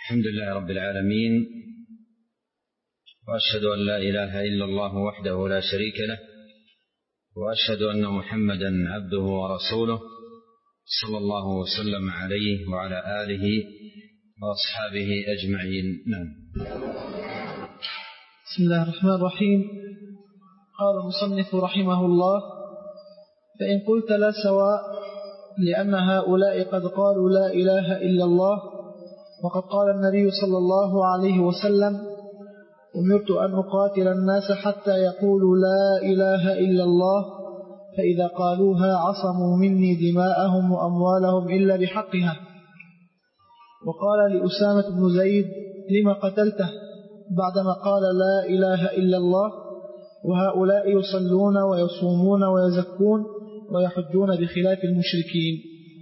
الحمد لله رب العالمين، وأشهد أن لا إله إلا الله وحده لا شريك له، وأشهد أن محمدا عبده ورسوله صلى الله وسلم عليه وعلى آله وأصحابه أجمعين. نعم. بسم الله الرحمن الرحيم. قال المصنف رحمه الله: فإن قلت لا سواء، لأن هؤلاء قد قالوا لا إله إلا الله، وقد قال النبي صلى الله عليه وسلم: أمرت أن أقاتل الناس حتى يقولوا لا إله إلا الله، فإذا قالوها عصموا مني دماءهم وأموالهم إلا بحقها. وقال لأسامة بن زيد: لما قتلته بعدما قال لا إله إلا الله، وهؤلاء يصلون ويصومون ويزكون ويحجون بخلاف المشركين.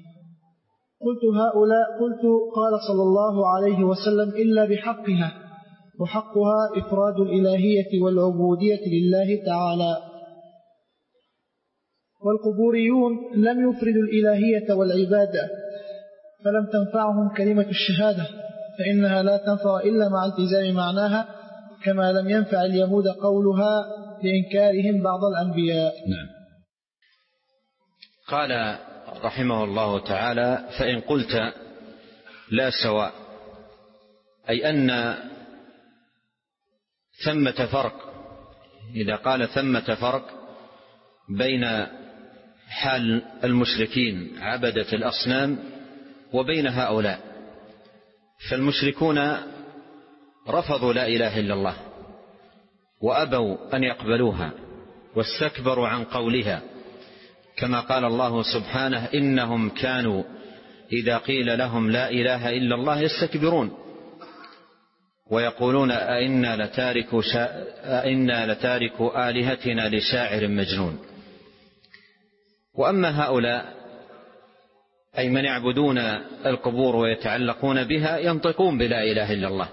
قلت قال صلى الله عليه وسلم: إلا بحقها، وحقها إفراد الإلهية والعبودية لله تعالى. والقبوريون لم يفردوا الإلهية والعبادة، فلم تنفعهم كلمة الشهادة، فإنها لا تنفع إلا مع التزام معناها، كما لم ينفع اليهود قولها لإنكارهم بعض الأنبياء. نعم. قال رحمه الله تعالى: فإن قلت لا سواء، أي أن ثمة فرق، إذا قال ثمة فرق بين حال المشركين عبدة الأصنام وبين هؤلاء، فالمشركون رفضوا لا إله إلا الله وأبوا أن يقبلوها واستكبروا عن قولها، كما قال الله سبحانه: إنهم كانوا إذا قيل لهم لا إله إلا الله يستكبرون ويقولون أئنا لتاركوا آلهتنا لشاعر مجنون. وأما هؤلاء أي من يعبدون القبور ويتعلقون بها ينطقون بلا إله إلا الله،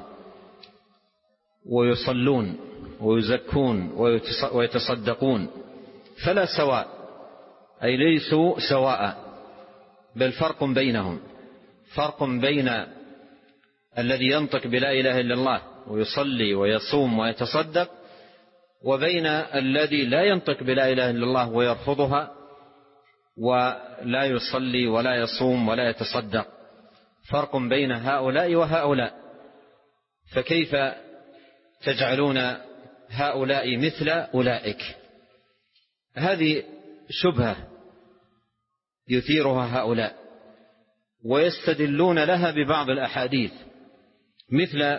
ويصلون ويزكون ويتصدقون، فلا سواء، أي ليسوا سواء، بل فرق بينهم، فرق بين الذي ينطق بلا إله إلا الله ويصلي ويصوم ويتصدق، وبين الذي لا ينطق بلا إله إلا الله ويرفضها ولا يصلي ولا يصوم ولا يتصدق، فرق بين هؤلاء وهؤلاء. فكيف تجعلون هؤلاء مثل أولئك؟ هذه شبهة يثيرها هؤلاء، ويستدلون لها ببعض الأحاديث، مثل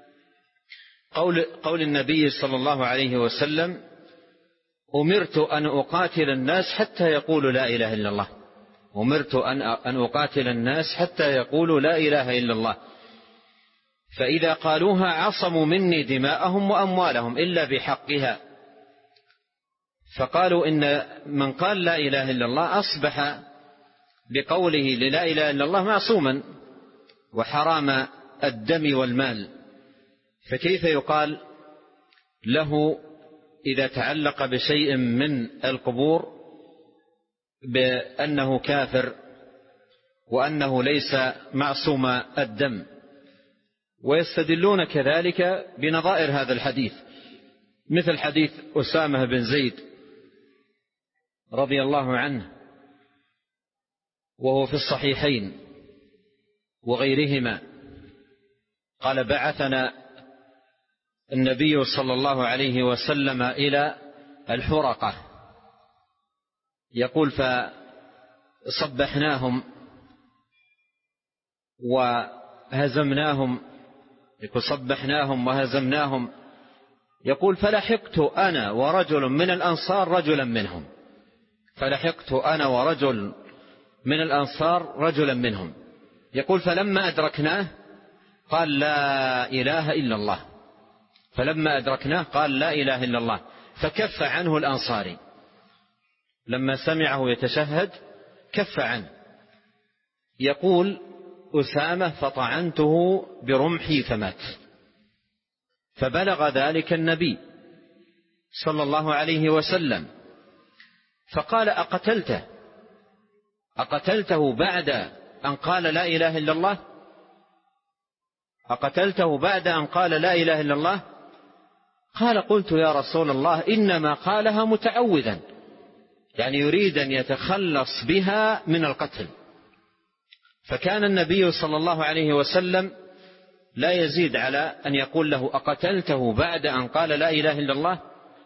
قول النبي صلى الله عليه وسلم: أمرت أن أقاتل الناس حتى يقولوا لا إله إلا الله. أمرت أن أقاتل الناس حتى يقولوا لا إله إلا الله، فإذا قالوها عصموا مني دماءهم وأموالهم إلا بحقها. فقالوا إن من قال لا إله إلا الله أصبح بقوله للا إله إلا الله معصوما وحرام الدم والمال، فكيف يقال له إذا تعلق بشيء من القبور بأنه كافر وأنه ليس معصوم الدم؟ ويستدلون كذلك بنظائر هذا الحديث، مثل حديث أسامة بن زيد رضي الله عنه، وهو في الصحيحين وغيرهما، قال: بعثنا النبي صلى الله عليه وسلم إلى الحرقة، يقول: فصبحناهم وهزمناهم، يقول: صبحناهم وهزمناهم، يقول: فلحقت أنا ورجل من الأنصار رجلا منهم، فلحقت أنا ورجل من الأنصار رجلا منهم، يقول: فلما أدركناه قال لا إله إلا الله، فلما أدركناه قال لا إله إلا الله، فكف عنه الأنصاري، لما سمعه يتشهد كف عنه. يقول أسامة: فطعنته برمحي فمات. فبلغ ذلك النبي صلى الله عليه وسلم، فقال: أقتلته بعد أن قال لا إله إلا الله؟ أقتلته بعد أن قال لا إله إلا الله؟ قال قلت يا رسول الله إنما قالها متعوذا، يعني يريد أن يتخلص بها من القتل. فكان النبي صلى الله عليه وسلم لا يزيد على أن يقول له أقتلته بعد أن قال لا إله إلا الله.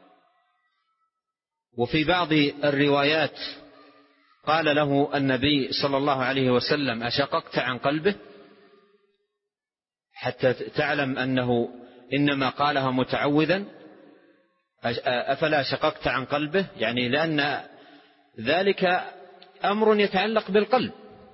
وفي بعض الروايات قال له النبي صلى الله عليه وسلم أشققت عن قلبه حتى تعلم أنه إنما قالها متعوذا؟ أفلا شققت عن قلبه؟ يعني لأن ذلك أمر يتعلق بالقلب،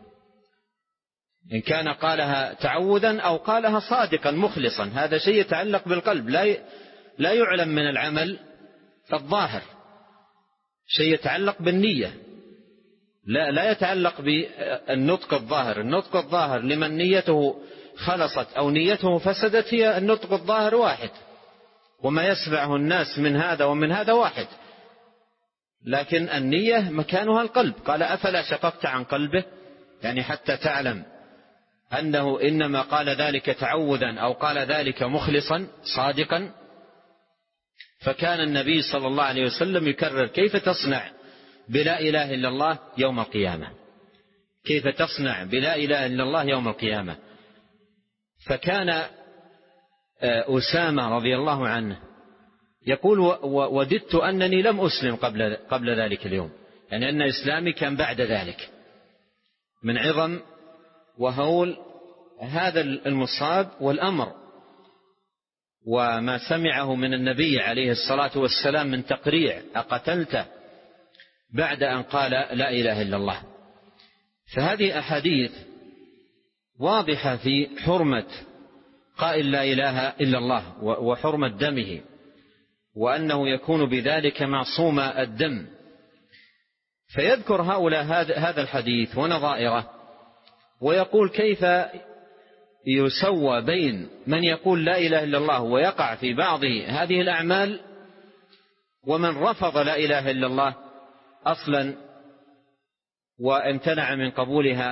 إن كان قالها تعوذا أو قالها صادقا مخلصا، هذا شيء يتعلق بالقلب، لا يعلم من العمل الظاهر، شيء يتعلق بالنية، لا يتعلق بالنطق الظاهر. النطق الظاهر لمن نيته خلصت أو نيته فسدت هي النطق الظاهر واحد، وما يسمعه الناس من هذا ومن هذا واحد، لكن النية مكانها القلب. قال أفلا شققت عن قلبه، يعني حتى تعلم أنه إنما قال ذلك تعوذا أو قال ذلك مخلصا صادقا. فكان النبي صلى الله عليه وسلم يكرر كيف تصنع بلا إله إلا الله يوم القيامة، كيف تصنع بلا إله إلا الله يوم القيامة. فكان أسامة رضي الله عنه يقول وددت أنني لم أسلم قبل ذلك اليوم، يعني أن إسلامي كان بعد ذلك، من عظم وهول هذا المصاب والأمر وما سمعه من النبي عليه الصلاة والسلام من تقريع أقتلته بعد أن قال لا إله إلا الله. فهذه أحاديث واضحة في حرمة قائل لا إله إلا الله وحرمة دمه، وأنه يكون بذلك معصوم الدم. فيذكر هؤلاء هذا الحديث ونظائره، ويقول كيف يسوى بين من يقول لا إله إلا الله ويقع في بعض هذه الأعمال ومن رفض لا إله إلا الله أصلا وامتنع من قبولها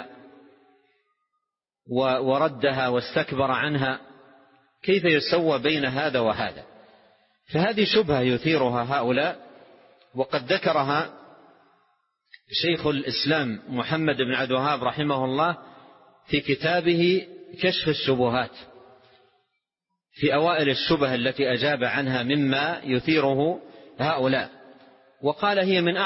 وردها واستكبر عنها، كيف يسوى بين هذا وهذا؟ فهذه شبهة يثيرها هؤلاء، وقد ذكرها شيخ الإسلام محمد بن عبد الوهاب رحمه الله في كتابه كشف الشبهات، في أوائل الشبه التي أجاب عنها مما يثيره هؤلاء، وقال هي من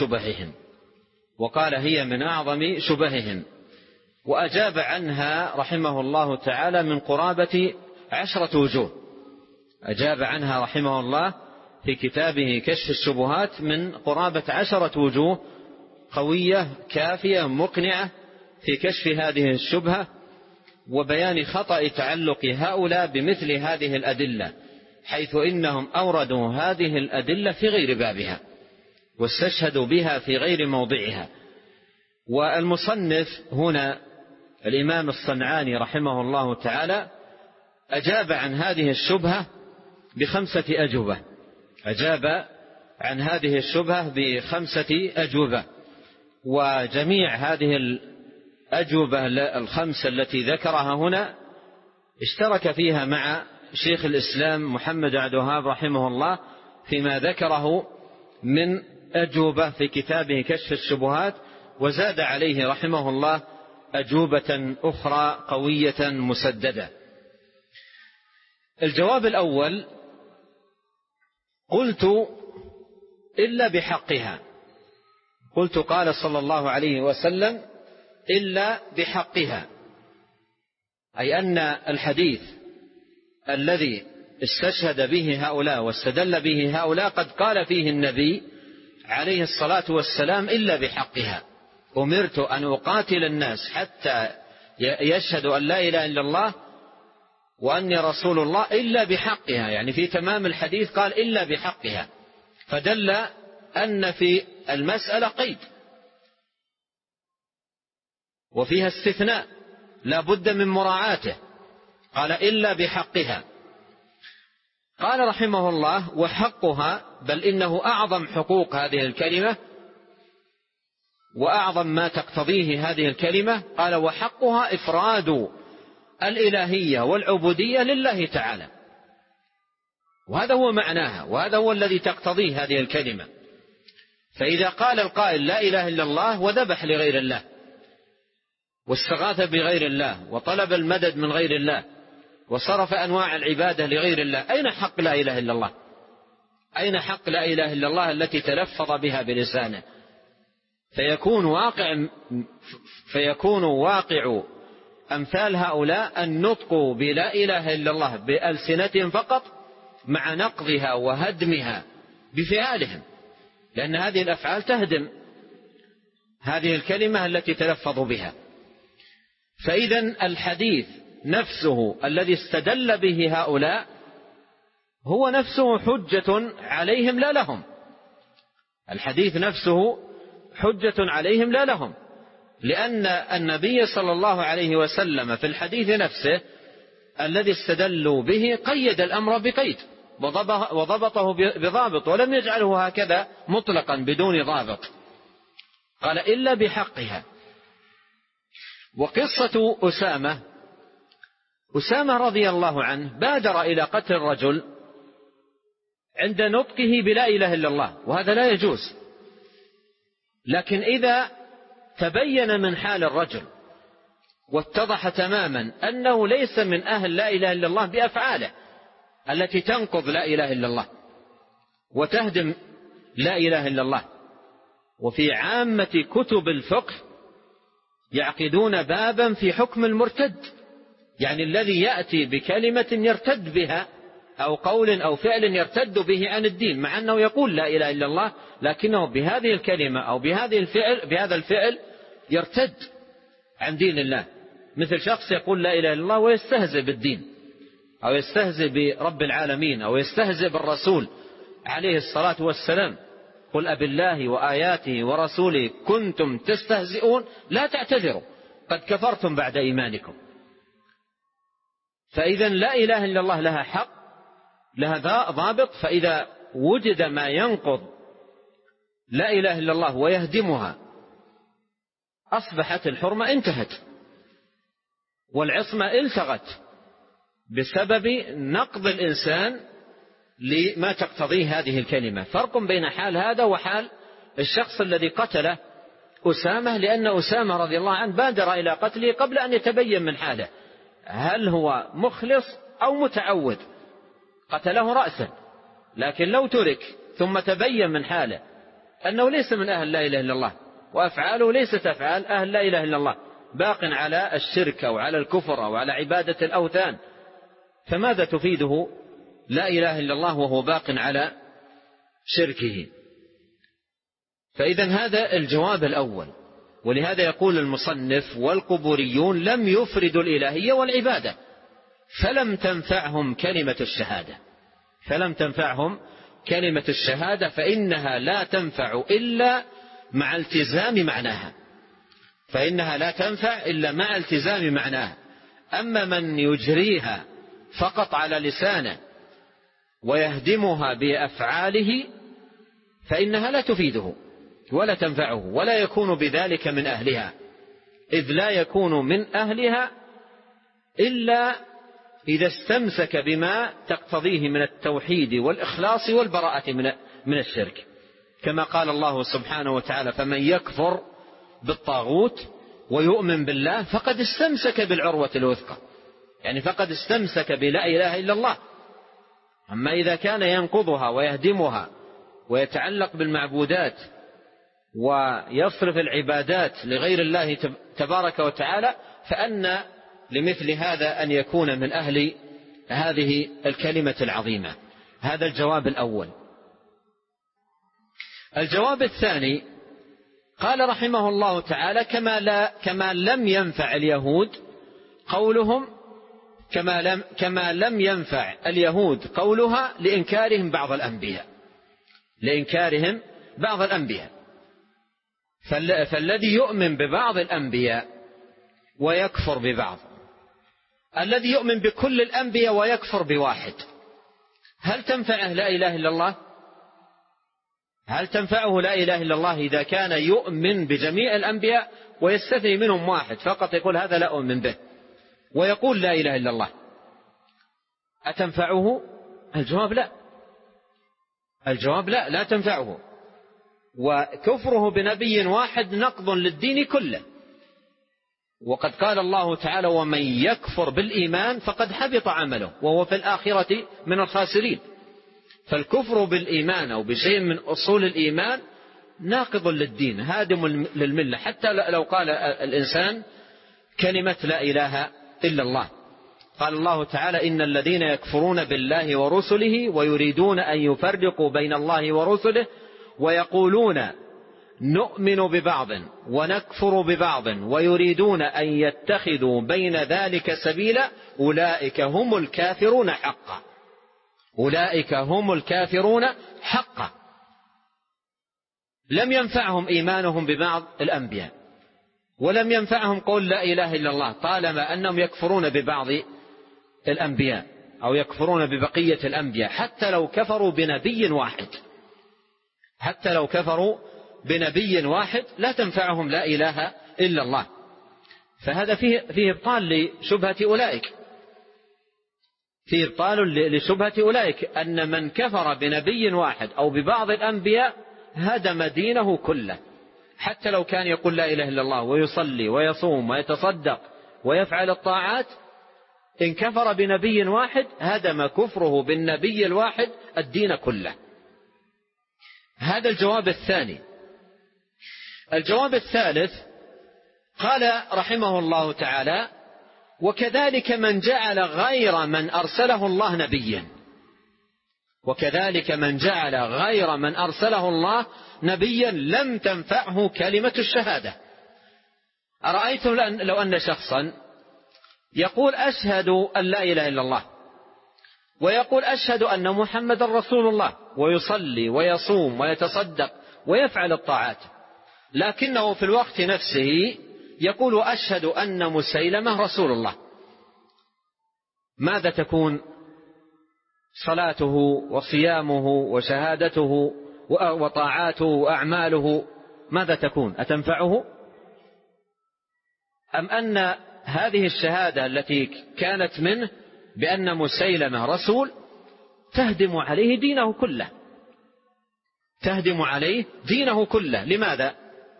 أعظم شبههم، وأجاب عنها رحمه الله تعالى من قرابة 10 وجوه. أجاب عنها رحمه الله في كتابه كشف الشبهات من قرابة 10 وجوه قوية كافية مقنعة في كشف هذه الشبهة وبيان خطأ تعلق هؤلاء بمثل هذه الأدلة، حيث إنهم أوردوا هذه الأدلة في غير بابها واستشهدوا بها في غير موضعها. والمصنف هنا الإمام الصنعاني رحمه الله تعالى أجاب عن هذه الشبهة ب5 أجوبة، أجاب عن هذه الشبهة ب5 أجوبة، وجميع هذه الأجوبة 5 التي ذكرها هنا اشترك فيها مع شيخ الإسلام محمد بن عبد الوهاب رحمه الله فيما ذكره من أجوبة في كتابه كشف الشبهات، وزاد عليه رحمه الله أجوبة أخرى قوية مسددة. الجواب الأول: قلت إلا بحقها، قلت قال صلى الله عليه وسلم إلا بحقها، أي أن الحديث الذي استشهد به هؤلاء واستدل به هؤلاء قد قال فيه النبي عليه الصلاة والسلام إلا بحقها، أمرت أن أقاتل الناس حتى يشهدوا أن لا إله إلا الله وأني رسول الله إلا بحقها، يعني في تمام الحديث قال إلا بحقها، فدل أن في المسألة قيد وفيها استثناء لا بد من مراعاته، قال إلا بحقها. قال رحمه الله: وحقها، بل إنه أعظم حقوق هذه الكلمة وأعظم ما تقتضيه هذه الكلمة. قال: وحقها إفراد الإلهية والعبودية لله تعالى، وهذا هو معناها، وهذا هو الذي تقتضيه هذه الكلمة. فإذا قال القائل لا إله إلا الله وذبح لغير الله واستغاث بغير الله وطلب المدد من غير الله وصرف أنواع العبادة لغير الله، أين حق لا إله إلا الله؟ أين حق لا إله إلا الله التي تلفظ بها بلسانه؟ فيكون واقع أمثال هؤلاء النطق بلا إله إلا الله بألسنتهم فقط، مع نقضها وهدمها بفعالهم، لأن هذه الأفعال تهدم هذه الكلمة التي تلفظوا بها. فإذا الحديث نفسه الذي استدل به هؤلاء هو نفسه حجة عليهم لا لهم. الحديث نفسه حجة عليهم لا لهم، لأن النبي صلى الله عليه وسلم في الحديث نفسه الذي استدلوا به قيد الأمر بقيد وضبطه بضابط، ولم يجعله هكذا مطلقا بدون ضابط، قال إلا بحقها. وقصة أسامة رضي الله عنه بادر إلى قتل الرجل عند نطقه بلا إله إلا الله، وهذا لا يجوز. لكن إذا تبين من حال الرجل واتضح تماما أنه ليس من أهل لا إله إلا الله بأفعاله التي تنقض لا إله إلا الله وتهدم لا إله إلا الله، وفي عامة كتب الفقه يعقدون بابا في حكم المرتد، يعني الذي يأتي بكلمة يرتد بها أو قول أو فعل يرتد به عن الدين، مع أنه يقول لا إله إلا الله، لكنه بهذه الكلمة أو بهذا الفعل يرتد عن دين الله. مثل شخص يقول لا إله إلا الله ويستهزئ بالدين أو يستهزئ برب العالمين أو يستهزئ بالرسول عليه الصلاة والسلام، قل أبالله وآياته ورسوله كنتم تستهزئون لا تعتذروا قد كفرتم بعد إيمانكم. فإذا لا إله إلا الله لها حق، لها ضابط، فإذا وجد ما ينقض لا إله إلا الله ويهدمها أصبحت الحرمة انتهت والعصمة التغت بسبب نقض الإنسان لما تقتضيه هذه الكلمة. فرق بين حال هذا وحال الشخص الذي قتل أسامة، لأن أسامة رضي الله عنه بادر إلى قتله قبل أن يتبين من حاله هل هو مخلص أو متعود، قتله رأسا. لكن لو ترك ثم تبين من حاله أنه ليس من أهل لا إله إلا الله وأفعاله ليست أفعال أهل لا إله إلا الله، باق على الشرك أو على الكفر أو على عبادة الأوثان، فماذا تفيده لا إله إلا الله وهو باق على شركه؟ فإذا هذا الجواب الأول. ولهذا يقول المصنف والقبوريون لم يفردوا الإلهية والعبادة فلم تنفعهم كلمة الشهادة فإنها لا تنفع إلا مع التزام معناها. أما من يجريها فقط على لسانه ويهدمها بأفعاله فإنها لا تفيده ولا تنفعه ولا يكون بذلك من أهلها، إذ لا يكون من أهلها إلا إذا استمسك بما تقتضيه من التوحيد والإخلاص والبراءة من الشرك، كما قال الله سبحانه وتعالى فمن يكفر بالطاغوت ويؤمن بالله فقد استمسك بالعروة الوثقى، يعني فقد استمسك بلا إله إلا الله. أما إذا كان ينقضها ويهدمها ويتعلق بالمعبودات ويصرف العبادات لغير الله تبارك وتعالى فأن لمثل هذا أن يكون من أهل هذه الكلمة العظيمة. هذا الجواب الأول. الجواب الثاني قال رحمه الله تعالى كما لم ينفع اليهود قولهم كما لم ينفع اليهود قولها لإنكارهم بعض الأنبياء فالذي يؤمن ببعض الأنبياء ويكفر ببعض، الذي يؤمن بكل الأنبياء ويكفر بواحد، هل تنفعه لا إله إلا الله؟ هل تنفعه لا إله إلا الله إذا كان يؤمن بجميع الأنبياء ويستثني منهم واحد فقط يقول هذا لا أؤمن به، ويقول لا إله إلا الله، أتنفعه؟ الجواب لا. الجواب لا، لا تنفعه. وكفره بنبي واحد نقض للدين كله. وقد قال الله تعالى: ومن يكفر بالإيمان فقد حبط عمله وهو في الآخرة من الخاسرين. فالكفر بالإيمان أو بشيء من أصول الإيمان ناقض للدين، هادم للملة، حتى لو قال الإنسان كلمة لا إله إلا الله. قال الله تعالى: إن الذين يكفرون بالله ورسله ويريدون أن يفرقوا بين الله ورسله ويقولون نؤمن ببعض ونكفر ببعض ويريدون أن يتخذوا بين ذلك سبيلا أولئك هم الكافرون حقا. أولئك هم الكافرون حقا. لم ينفعهم إيمانهم ببعض الأنبياء، ولم ينفعهم قول لا إله إلا الله، طالما أنهم يكفرون ببعض الأنبياء أو يكفرون ببقية الأنبياء، حتى لو كفروا بنبي واحد. حتى لو كفروا بنبي واحد لا تنفعهم لا إله إلا الله. فهذا فيه إبطال لشبهة أولئك، فيه إبطال لشبهة أولئك، أن من كفر بنبي واحد أو ببعض الأنبياء هدم دينه كله، حتى لو كان يقول لا إله إلا الله ويصلي ويصوم ويتصدق ويفعل الطاعات، إن كفر بنبي واحد هدم كفره بالنبي الواحد الدين كله. هذا الجواب الثاني. الجواب الثالث قال رحمه الله تعالى: وكذلك من جعل غير من أرسله الله نبيا. وكذلك من جعل غير من أرسله الله نبيا لم تنفعه كلمة الشهادة. أرأيتم لو أن شخصا يقول أشهد أن لا إله إلا الله، ويقول أشهد أن محمد رسول الله، ويصلي ويصوم ويتصدق ويفعل الطاعات، لكنه في الوقت نفسه يقول أشهد أن مسيلمة رسول الله، ماذا تكون صلاته وصيامه وشهادته وطاعاته وأعماله؟ ماذا تكون؟ أتنفعه؟ أم أن هذه الشهادة التي كانت منه بأن مسيلمة رسول تهدم عليه دينه كله؟ تهدم عليه دينه كله. لماذا؟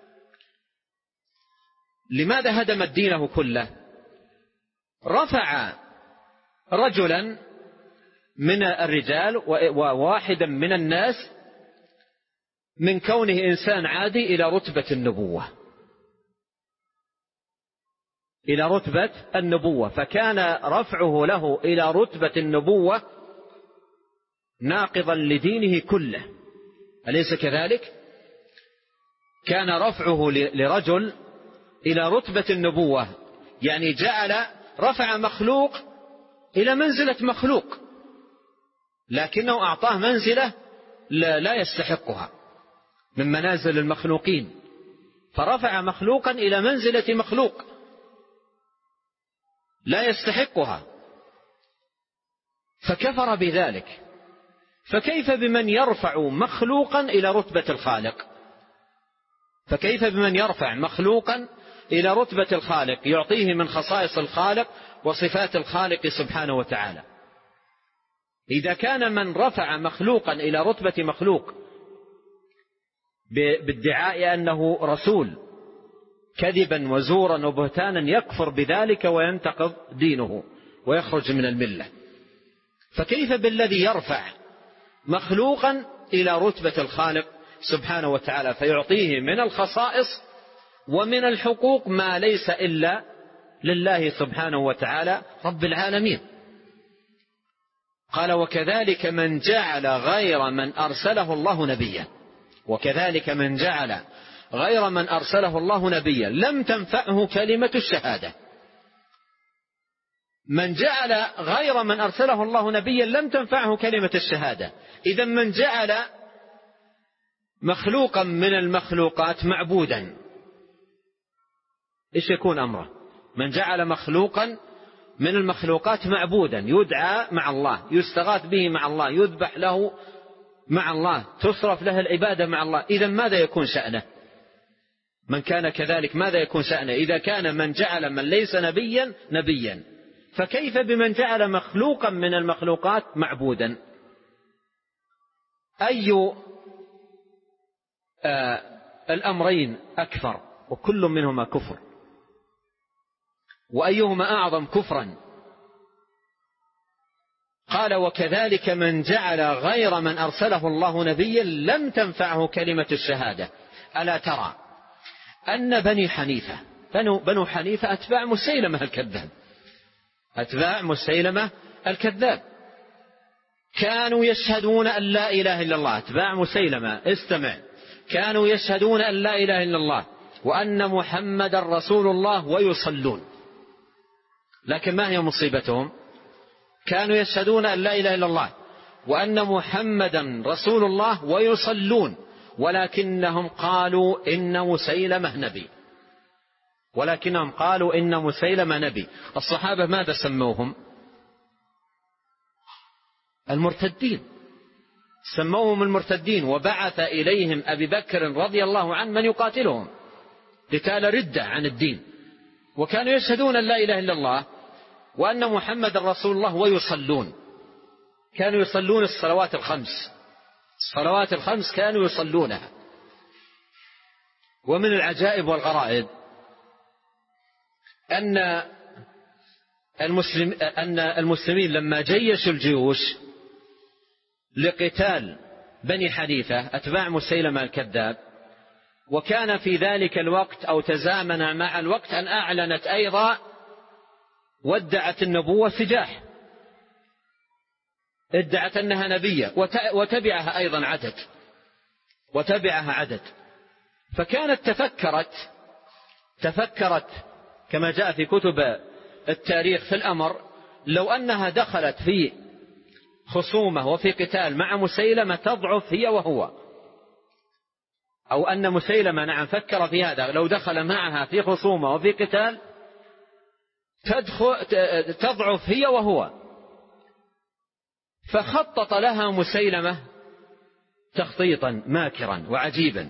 لماذا هدمت دينه كله؟ رفع رجلا من الرجال وواحدا من الناس من كونه إنسان عادي إلى رتبة النبوة، إلى رتبة النبوة، فكان رفعه له إلى رتبة النبوة ناقضا لدينه كله، أليس كذلك؟ كان رفعه لرجل إلى رتبة النبوة يعني رفع مخلوق إلى منزلة مخلوق، لكنه أعطاه منزلة لا يستحقها من منازل المخلوقين، فرفع مخلوقا إلى منزلة مخلوق لا يستحقها، فكفر بذلك. فكيف بمن يرفع مخلوقا إلى رتبة الخالق؟ فكيف بمن يرفع مخلوقا إلى رتبة الخالق، يعطيه من خصائص الخالق وصفات الخالق سبحانه وتعالى؟ إذا كان من رفع مخلوقا إلى رتبة مخلوق بادعاء أنه رسول كذبا وزورا وبهتانا يكفر بذلك وينتقض دينه ويخرج من الملة، فكيف بالذي يرفع مخلوقا إلى رتبة الخالق سبحانه وتعالى فيعطيه من الخصائص ومن الحقوق ما ليس إلا لله سبحانه وتعالى رب العالمين؟ قال: وكذلك من جعل غير من أرسله الله نبيا. وكذلك من جعل غير من أرسله الله نبيا لم تنفعه كلمة الشهادة. من جعل غير من أرسله الله نبيا لم تنفعه كلمة الشهادة. إذا من جعل مخلوقا من المخلوقات معبودا إيش يكون أمره؟ من جعل مخلوقا من المخلوقات معبودا يدعى مع الله، يستغاث به مع الله، يذبح له مع الله، تصرف له العبادة مع الله، إذا ماذا يكون شأنه؟ من كان كذلك ماذا يكون شأنه؟ إذا كان من جعل من ليس نبيا نبيا فكيف بمن جعل مخلوقا من المخلوقات معبودا؟ أي الأمرين أكثر؟ وكل منهما كفر. وأيهما أعظم كفرا؟ قال: وكذلك من جعل غير من أرسله الله نبيا لم تنفعه كلمة الشهادة. ألا ترى أن بنو حنيفة أتباع مسيلمة الكذاب، أتباع مسيلمة الكذاب كانوا يشهدون أن لا إله إلا الله. أتباع مسيلمة، استمع، كانوا يشهدون أن لا إله إلا الله وأن محمد رسول الله ويصلون. لكن ما هي مصيبتهم؟ كانوا يشهدون أن لا إله إلا الله وأن محمدا رسول الله ويصلون، ولكنهم قالوا إن مسيلمة نبي. ولكنهم قالوا إن مسيلمة نبي. الصحابة ماذا سموهم؟ المرتدين، سموهم المرتدين. وبعث إليهم أبي بكر رضي الله عنه من يقاتلهم قتال ردة عن الدين، وكانوا يشهدون أن لا إله إلا الله وأن محمد رسول الله ويصلون. كانوا يصلون الصلوات الخمس، الصلوات الخمس كانوا يصلونها. ومن العجائب والغرائب أن المسلمين لما جيشوا الجيوش لقتال بني حنيفة أتباع مسيلمة الكذاب، وكان في ذلك الوقت أو تزامن مع الوقت أن أعلنت أيضا وادعت النبوة سجاح، ادعت أنها نبية، وتبعها أيضا عدد. فكانت تفكرت كما جاء في كتب التاريخ في الأمر، لو أنها دخلت في خصومة وفي قتال مع مسيلمة تضعف هي وهو، أو أن مسيلمة نعم فكر في هذا، لو دخل معها في خصومة وفي قتال تضعف هي وهو. فخطط لها مسيلمة تخطيطا ماكرا وعجيبا،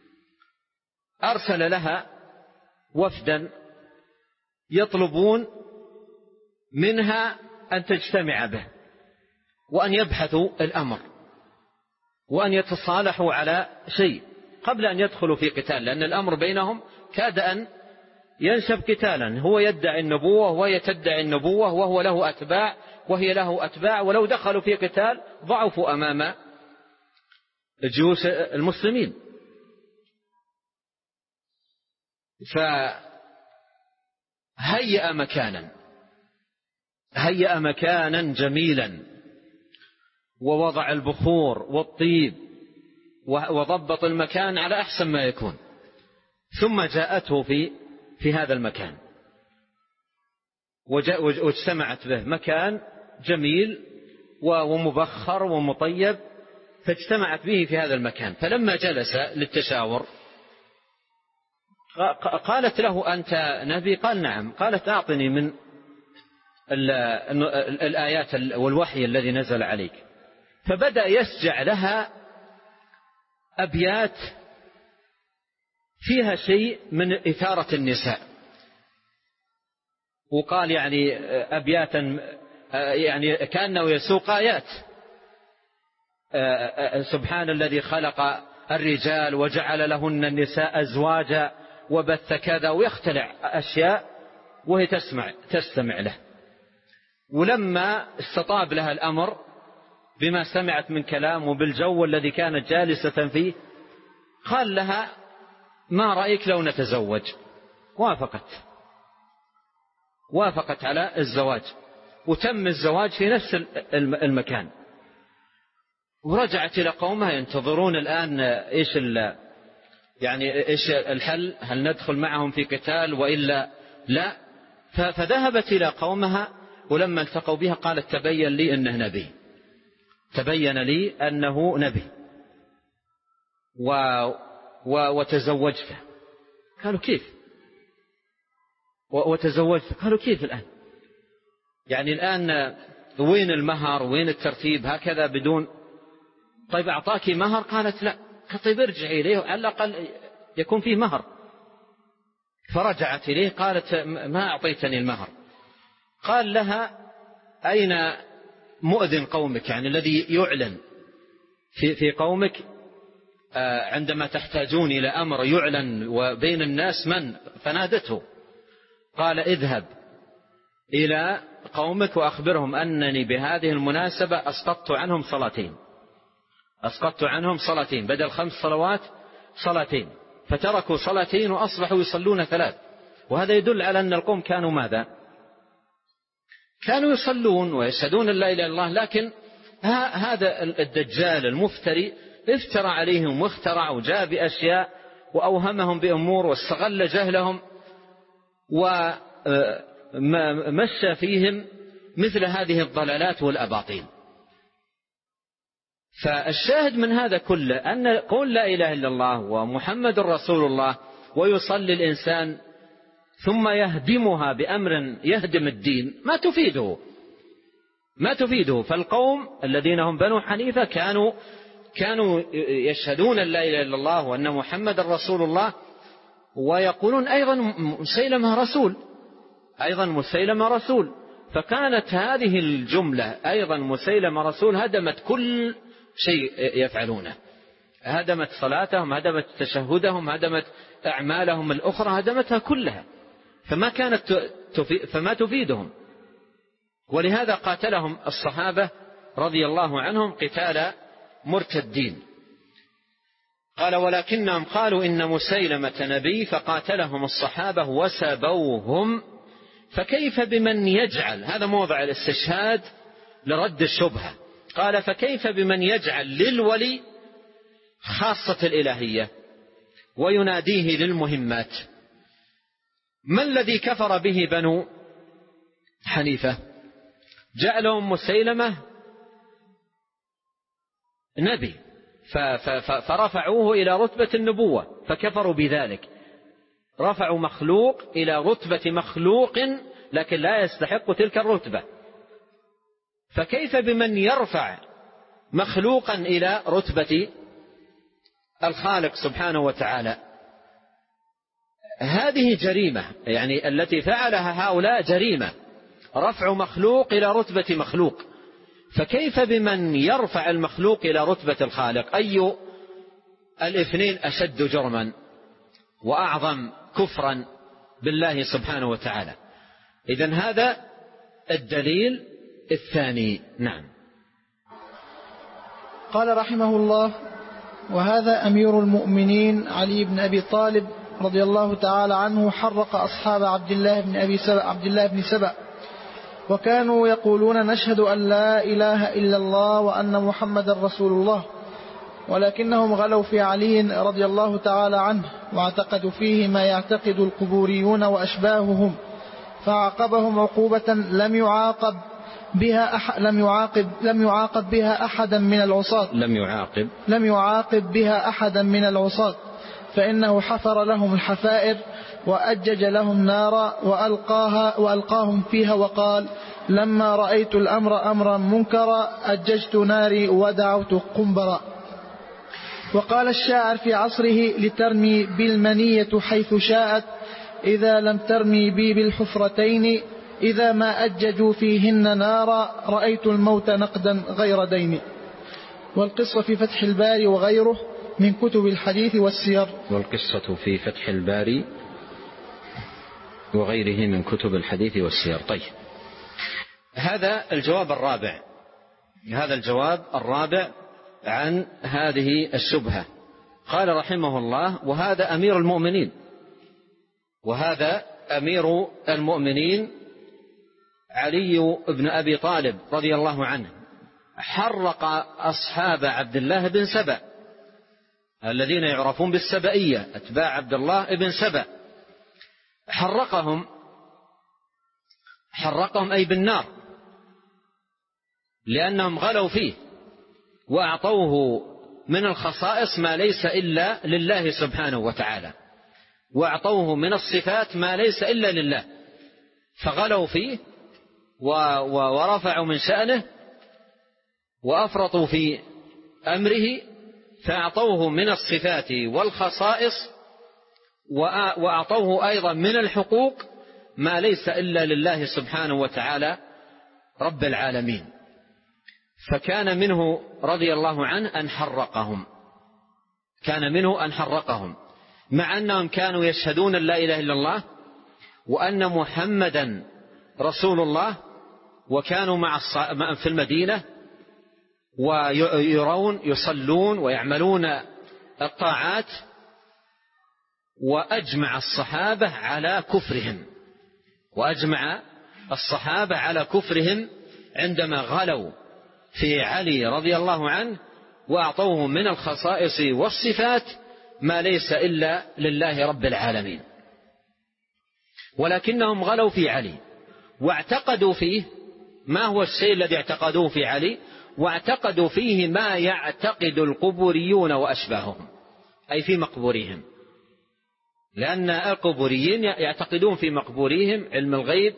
أرسل لها وفدا يطلبون منها أن تجتمع به وأن يبحثوا الأمر وأن يتصالحوا على شيء قبل أن يدخلوا في قتال، لأن الأمر بينهم كاد أن ينشب قتالا. هو يدعي النبوة وهي تدعي النبوة، وهو له أتباع وهي له أتباع، ولو دخلوا في قتال ضعفوا أمام جيوش المسلمين. فهيأ مكانا جميلا، ووضع البخور والطيب وضبط المكان على أحسن ما يكون، ثم جاءته في هذا المكان واجتمعت به. مكان جميل ومبخر ومطيب، فاجتمعت به في هذا المكان. فلما جلس للتشاور قالت له: أنت نبي؟ قال: نعم. قالت: أعطني من الآيات والوحي الذي نزل عليك. فبدأ يسجع لها أبيات فيها شيء من إثارة النساء، وقال يعني أبياتا يعني كأنه يسوق آيات: سبحان الذي خلق الرجال وجعل لهن النساء أزواجا وبث كذا، ويختلع أشياء وهي تستمع له. ولما استطاب لها الأمر بما سمعت من كلام وبالجو الذي كانت جالسة فيه، قال لها: ما رأيك لو نتزوج؟ وافقت على الزواج، وتم الزواج في نفس المكان. ورجعت إلى قومها ينتظرون الآن إيش الحل، هل ندخل معهم في قتال وإلا لا. فذهبت إلى قومها، ولما التقوا بها قالت: تبين لي أنه نبي وتزوجته. قالوا: كيف؟ وتزوجته. قالوا: كيف الآن؟ يعني الآن وين المهر وين الترتيب هكذا بدون؟ طيب أعطاك مهر؟ قالت: لا. طيب ارجعي إليه على الأقل يكون فيه مهر. فرجعت إليه قالت: ما أعطيتني المهر. قال لها: أين مؤذن قومك؟ يعني الذي يعلن في قومك عندما تحتاجون إلى أمر يعلن وبين الناس من؟ فنادته. قال: اذهب إلى قومك وأخبرهم أنني بهذه المناسبة أسقطت عنهم صلاتين بدل 5 صلوات صلاتين، فتركوا صلاتين وأصبحوا يصلون 3. وهذا يدل على أن القوم كانوا ماذا؟ كانوا يصلون ويشهدون لا إله إلا الله، لكن هذا الدجال المفتري افترى عليهم واخترع وجاء بأشياء وأوهمهم بأمور واستغل جهلهم ومشى فيهم مثل هذه الضلالات والأباطيل. فالشاهد من هذا كله أن قول لا إله إلا الله ومحمد رسول الله ويصلي الإنسان ثم يهدمها بأمر يهدم الدين ما تفيده. فالقوم الذين هم بنو حنيفة كانوا يشهدون لا إله إلا الله وأن محمد رسول الله، ويقولون أيضا مسيلمة رسول. فكانت هذه الجملة أيضا مسيلمة رسول هدمت كل شيء يفعلونه، هدمت صلاتهم، هدمت تشهدهم، هدمت أعمالهم الأخرى، هدمتها كلها، فما تفيدهم. ولهذا قاتلهم الصحابة رضي الله عنهم قتال مرتدين. قال: ولكنهم قالوا إن مسيلمة نبي فقاتلهم الصحابة وسبوهم، فكيف بمن يجعل، هذا موضع الاستشهاد لرد الشبهة، قال: فكيف بمن يجعل للولي خاصة الإلهية ويناديه للمهمات؟ ما الذي كفر به بنو حنيفة؟ جعلهم مسيلمة نبي فرفعوه إلى رتبة النبوة فكفروا بذلك، رفعوا مخلوق إلى رتبة مخلوق لكن لا يستحق تلك الرتبة. فكيف بمن يرفع مخلوقا إلى رتبة الخالق سبحانه وتعالى؟ هذه جريمة، يعني التي فعلها هؤلاء جريمة، رفع مخلوق إلى رتبة مخلوق. فكيف بمن يرفع المخلوق إلى رتبة الخالق؟ أي الاثنين أشد جرما وأعظم كفرا بالله سبحانه وتعالى؟ إذن هذا الدليل الثاني. نعم. قال رحمه الله: وهذا أمير المؤمنين علي بن أبي طالب رضي الله تعالى عنه حرق أصحاب عبد الله بن سبأ، وكانوا يقولون: نشهد أن لا إله إلا الله وأن محمد رسول الله، ولكنهم غلوا في علي رضي الله تعالى عنه واعتقدوا فيه ما يعتقد القبوريون وأشباههم، فعاقبهم عقوبة لم يعاقب بها أحدا من العصاة، فإنه حفر لهم الحفائر وأجج لهم نارا وألقاهم فيها، وقال: لما رأيت الأمر أمرا منكرا أججت ناري ودعوت قنبرا. وقال الشاعر في عصره: لترمي بالمنية حيث شاءت إذا لم ترمي بي بالحفرتين، إذا ما أججوا فيهن نارا رأيت الموت نقدا غير دين. والقصة في فتح الباري وغيره من كتب الحديث والسير. والقصة في فتح الباري وغيره من كتب الحديث والسير. طيب، هذا الجواب الرابع عن هذه الشبهة. قال رحمه الله: وهذا أمير المؤمنين علي بن أبي طالب رضي الله عنه حرق أصحاب عبد الله بن سبأ الذين يعرفون بالسبئية، أتباع عبد الله بن سبأ، حرقهم أي بالنار، لأنهم غلوا فيه وأعطوه من الخصائص ما ليس إلا لله سبحانه وتعالى، وأعطوه من الصفات ما ليس إلا لله، فغلوا فيه ورفعوا من شأنه وأفرطوا في أمره، فأعطوه من الصفات والخصائص، وأعطوه أيضا من الحقوق ما ليس إلا لله سبحانه وتعالى رب العالمين. فكان منه رضي الله عنه أن حرقهم، كان منه أن حرقهم، مع أنهم كانوا يشهدون لا إله إلا الله وأن محمدا رسول الله، وكانوا في المدينة ويرون يصلون ويعملون الطاعات، وأجمع الصحابة على كفرهم عندما غلوا في علي رضي الله عنه وأعطوه من الخصائص والصفات ما ليس إلا لله رب العالمين. ولكنهم غلوا في علي واعتقدوا فيه، ما هو الشيء الذي اعتقدوه في علي؟ واعتقدوا فيه ما يعتقد القبوريون وأشباههم، أي في مقبوريهم، لأن القبوريين يعتقدون في مقبوريهم علم الغيب،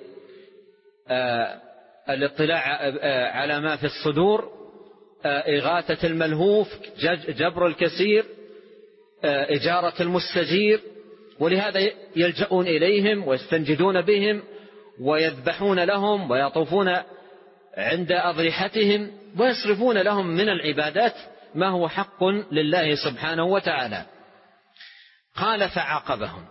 الاطلاع على ما في الصدور، إغاثة الملهوف، جبر الكسير، إجارة المستجير، ولهذا يلجؤون إليهم ويستنجدون بهم ويذبحون لهم ويطوفون عند أضرحتهم ويصرفون لهم من العبادات ما هو حق لله سبحانه وتعالى. قال فعاقبهم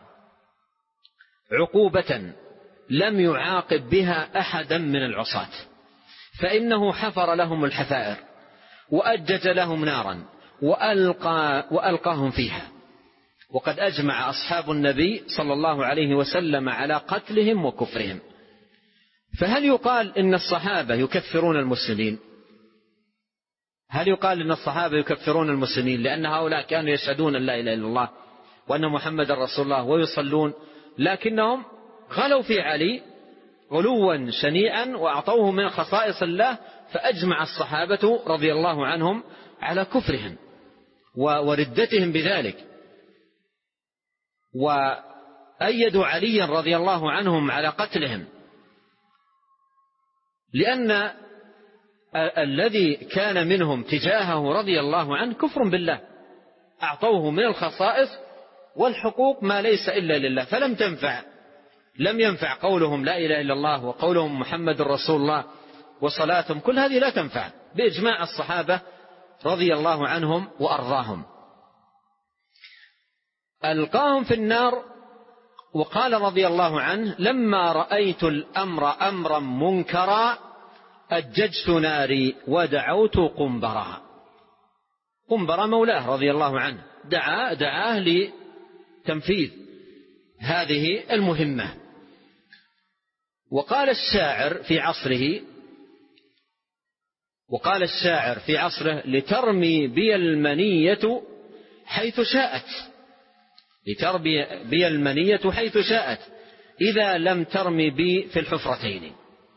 عقوبة لم يعاقب بها أحدا من العصاة، فإنه حفر لهم الحفائر وأجج لهم نارا وألقاهم فيها. وقد أجمع أصحاب النبي صلى الله عليه وسلم على قتلهم وكفرهم. فهل يقال إن الصحابة يكفرون المسلمين؟ هل يقال إن الصحابة يكفرون المسلمين لأن هؤلاء كانوا يشهدون أن لا إله إلا الله وأن محمد رسول الله ويصلون، لكنهم غلوا في علي غلوا شنيعا وأعطوه من خصائص الله، فأجمع الصحابة رضي الله عنهم على كفرهم وردتهم بذلك، وأيدوا عليا رضي الله عنهم على قتلهم، لأن الذي كان منهم تجاهه رضي الله عنه كفر بالله، أعطوه من الخصائص والحقوق ما ليس إلا لله، فلم تنفع، لم ينفع قولهم لا إله إلا الله وقولهم محمد رسول الله وصلاتهم، كل هذه لا تنفع بإجماع الصحابة رضي الله عنهم وأرضاهم. ألقاهم في النار. وقال رضي الله عنه لما رأيت الأمر أمرا منكرا أججت ناري ودعوت قنبرا. قنبرا مولاه رضي الله عنه دعاه لتنفيذ هذه المهمة. وقال الشاعر في عصره لترمي بي المنية حيث شاءت، لترمي بي المنية حيث شاءت إذا لم ترمي بي في الحفرتين،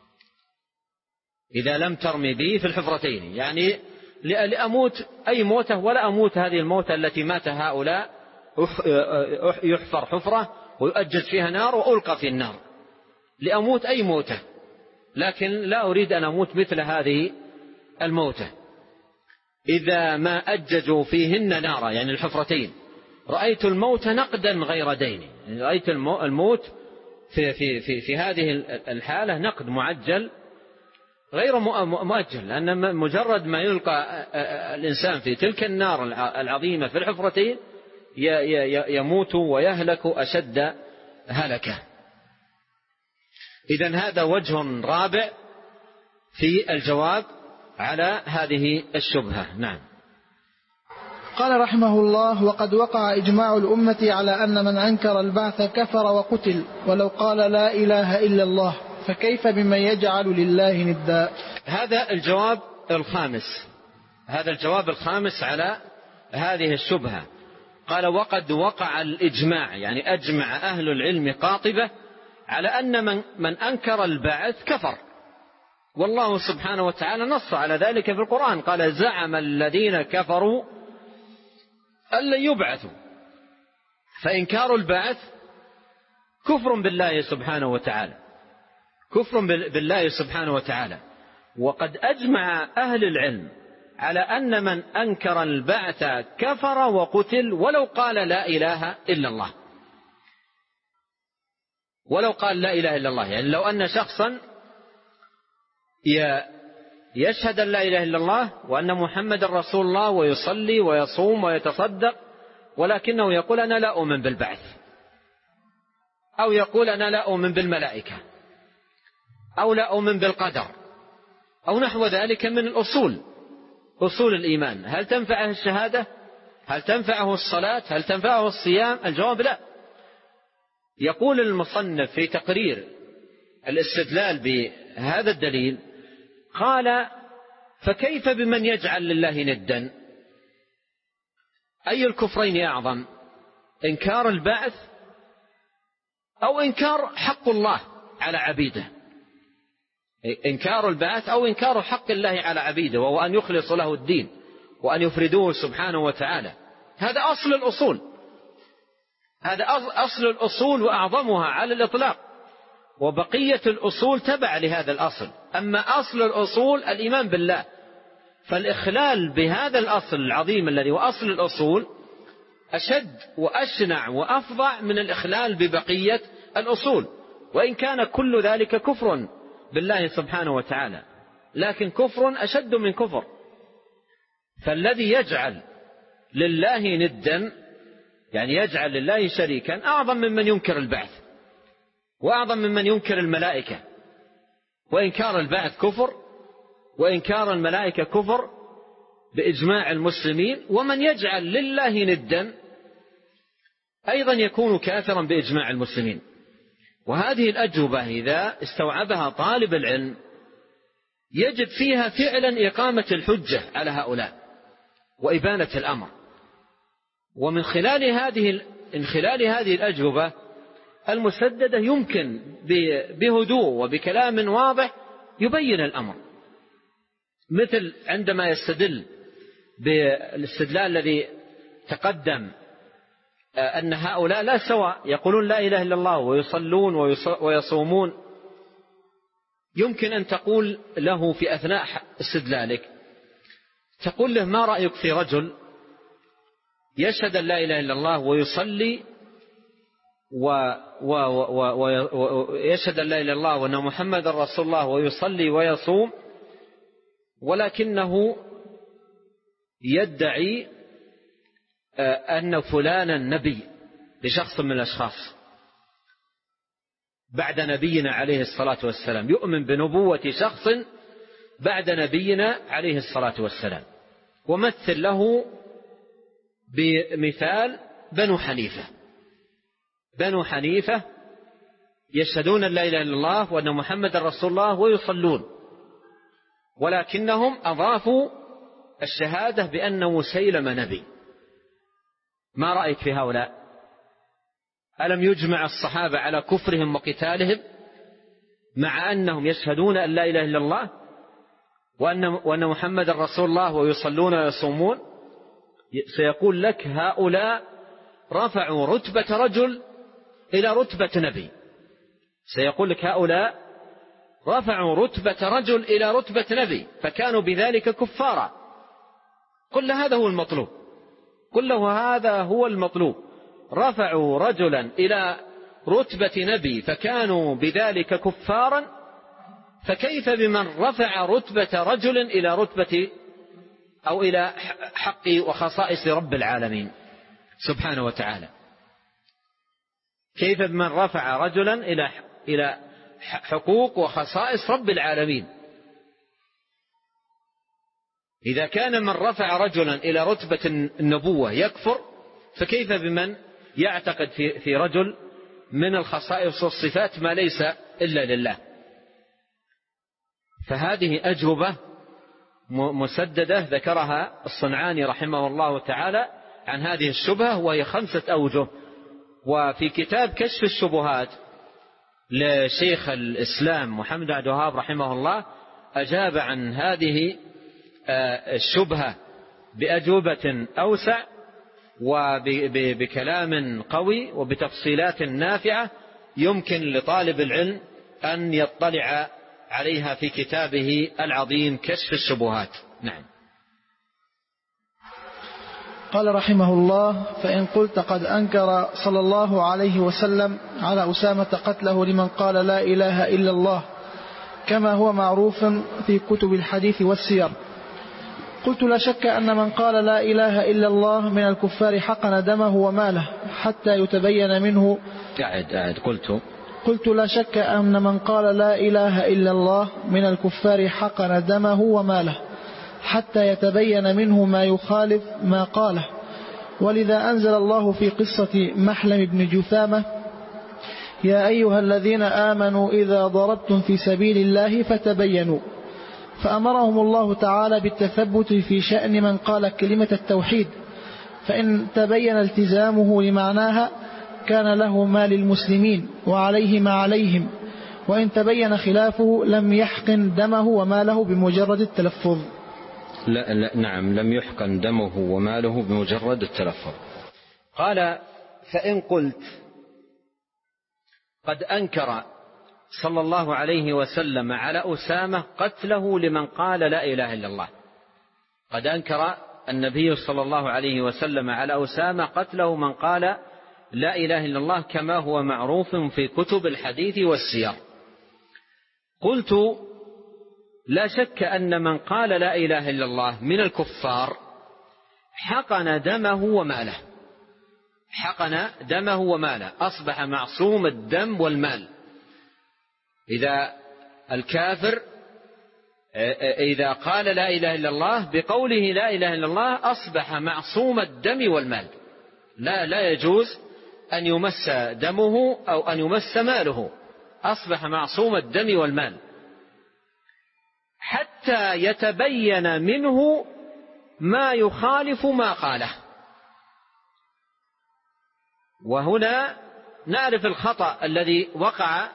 إذا لم ترمي بي في الحفرتين، يعني لأموت أي موتة ولا أموت هذه الموتة التي مات هؤلاء، يحفر حفرة ويؤجج فيها نار وألقى في النار، لأموت أي موتة، لكن لا أريد أن أموت مثل هذه الموتة. إذا ما أججوا فيهن نارا يعني الحفرتين رأيت الموت نقدا غير دين، يعني رأيت الموت في هذه الحالة نقد معجل غير مؤجل، لأن مجرد ما يلقى الإنسان في تلك النار العظيمة في الحفرتين يموت ويهلك أشد هلكة. إذن هذا وجه رابع في الجواب على هذه الشبهة. نعم. قال رحمه الله وقد وقع إجماع الأمة على أن من أنكر البعث كفر وقتل ولو قال لا إله إلا الله، فكيف بمن يجعل لله ندا؟ هذا الجواب الخامس على هذه الشبهة. قال وقد وقع الإجماع، يعني أجمع أهل العلم قاطبة على أن من أنكر البعث كفر، والله سبحانه وتعالى نص على ذلك في القرآن، قال زعم الذين كفروا أن لن يبعثوا، فإنكار البعث كفر بالله سبحانه وتعالى، كفر بالله سبحانه وتعالى. وقد أجمع أهل العلم على أن من أنكر البعث كفر وقتل ولو قال لا إله إلا الله. ولو قال لا إله إلا الله. يعني لو أن شخصا يشهد أن لا إله إلا الله وأن محمد رسول الله ويصلي ويصوم ويتصدق، ولكنه يقول أنا لا أؤمن بالبعث، أو يقول أنا لا أؤمن بالملائكة، أو لا أؤمن بالقدر، أو نحو ذلك من الأصول، أصول الإيمان، هل تنفعه الشهادة؟ هل تنفعه الصلاة؟ هل تنفعه الصيام؟ الجواب لا. يقول المصنف في تقرير الاستدلال بهذا الدليل، قال فكيف بمن يجعل لله ندا؟ أي الكفرين أعظم، إنكار البعث أو إنكار حق الله على عبيده؟ إنكار البعث أو إنكار حق الله على عبيده، وهو أن يخلص له الدين وأن يفردوه سبحانه وتعالى. هذا أصل الأصول، هذا أصل الأصول وأعظمها على الإطلاق، وبقية الأصول تبع لهذا الأصل. أما أصل الأصول الإيمان بالله، فالإخلال بهذا الأصل العظيم الذي هو أصل الأصول أشد وأشنع وأفظع من الإخلال ببقية الأصول، وإن كان كل ذلك كفر بالله سبحانه وتعالى، لكن كفر أشد من كفر. فالذي يجعل لله ندا، يعني يجعل لله شريكا، أعظم ممن ينكر البعث، وأعظم ممن ينكر الملائكة. وإنكار البعث كفر، وإنكار الملائكة كفر بإجماع المسلمين. ومن يجعل لله ندا أيضا يكون كافرا بإجماع المسلمين. وهذه الأجوبة إذا استوعبها طالب العلم يجد فيها فعلا إقامة الحجة على هؤلاء وإبانة الأمر. ومن خلال هذه الأجوبة المسددة يمكن بهدوء وبكلام واضح يبين الأمر، مثل عندما يستدل بالاستدلال الذي تقدم أن هؤلاء لا سواء، يقولون لا إله إلا الله ويصلون ويصومون. يمكن أن تقول له في أثناء استدلالك، تقول له ما رأيك في رجل يشهد أن لا إله إلا الله ويصلي ويشهد أن لا إله إلا الله وأن محمد رسول الله ويصلي ويصوم، ولكنه يدعي أن فلانا نبي لشخص من الأشخاص بعد نبينا عليه الصلاة والسلام، يؤمن بنبوة شخص بعد نبينا عليه الصلاة والسلام. ومثل له بمثال بنو حنيفة يشهدون أن لا إله إلا الله وأن محمد رسول الله ويصلون، ولكنهم أضافوا الشهادة بأن مسيلمة نبي. ما رأيك في هؤلاء؟ ألم يجمع الصحابة على كفرهم وقتالهم مع أنهم يشهدون أن لا إله إلا الله وأن محمد رسول الله ويصلون ويصومون؟ سيقول لك هؤلاء رفعوا رتبة رجل إلى رتبة نبي. سيقول لك هؤلاء رفعوا رتبة رجل إلى رتبة نبي، فكانوا بذلك كفارا. قل هذا هو المطلوب، قل له هذا هو المطلوب. رفعوا رجلا إلى رتبة نبي فكانوا بذلك كفارا، فكيف بمن رفع رتبة رجل إلى رتبة أو إلى حق وخصائص رب العالمين سبحانه وتعالى؟ كيف بمن رفع رجلا إلى حقوق وخصائص رب العالمين؟ إذا كان من رفع رجلا إلى رتبة النبوة يكفر، فكيف بمن يعتقد في رجل من الخصائص والصفات ما ليس إلا لله؟ فهذه أجوبة مسددة ذكرها الصنعاني رحمه الله تعالى عن هذه الشبهة، وهي 5 أوجه. وفي كتاب كشف الشبهات لشيخ الإسلام محمد عبد الوهاب رحمه الله أجاب عن هذه الشبهة بأجوبة أوسع وبكلام قوي وبتفصيلات نافعة يمكن لطالب العلم أن يطلع عليها في كتابه العظيم كشف الشبهات. نعم. قال رحمه الله: فإن قلت قد أنكر صلى الله عليه وسلم على أسامة قتله لمن قال لا إله إلا الله كما هو معروف في كتب الحديث والسير، قلت: لا شك أن من قال لا إله إلا الله من الكفار حقن دمه وماله حتى يتبين منه. قلت: لا شك أن من قال لا إله إلا الله من الكفار حقن دمه وماله حتى يتبين منه ما يخالف ما قاله. ولذا أنزل الله في قصة محلم بن جثامة: يا أيها الذين آمنوا إذا ضربتم في سبيل الله فتبينوا، فأمرهم الله تعالى بالتثبت في شأن من قال كلمة التوحيد، فإن تبين التزامه لمعناها كان له ما للمسلمين وعليه ما عليهم، وإن تبين خلافه لم يحقن دمه وماله بمجرد التلفظ. نعم، لم يحقن دمه وماله بمجرد التلفظ. قال: فإن قلت قد أنكر صلى الله عليه وسلم على أسامة قتله لمن قال لا إله إلا الله. قد أنكر النبي صلى الله عليه وسلم على أسامة قتله من قال لا إله إلا الله كما هو معروف في كتب الحديث والسير. قلت: لا شك أن من قال لا إله إلا الله من الكفار حقن دمه وماله، حقن دمه وماله، أصبح معصوم الدم والمال. إذا الكافر إذا قال لا إله إلا الله بقوله لا إله إلا الله أصبح معصوم الدم والمال، لا يجوز أن يمس دمه أو أن يمس ماله، أصبح معصوم الدم والمال حتى يتبين منه ما يخالف ما قاله. وهنا نعرف الخطأ الذي وقع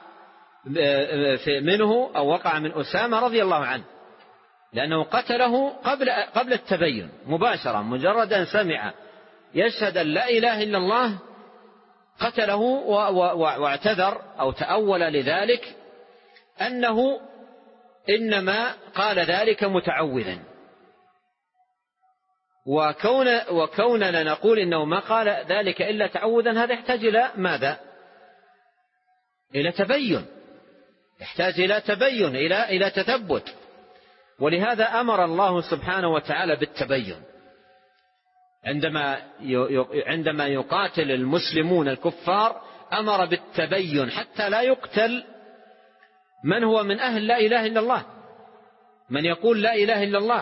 منه أو وقع من أسامة رضي الله عنه، لأنه قتله قبل التبين مباشرة، مجرد أن سمع يشهد أن لا إله إلا الله قتله، واعتذر أو تأول لذلك أنه إنما قال ذلك متعوذا. وكوننا نقول إنه ما قال ذلك إلا تعوذا، هذا يحتاج إلى ماذا؟ إلى تبين، يحتاج إلى تبين، إلى تثبت. ولهذا أمر الله سبحانه وتعالى بالتبين عندما يقاتل المسلمون الكفار، أمر بالتبين حتى لا يقتل من هو من أهل لا إله إلا الله، من يقول لا إله إلا الله.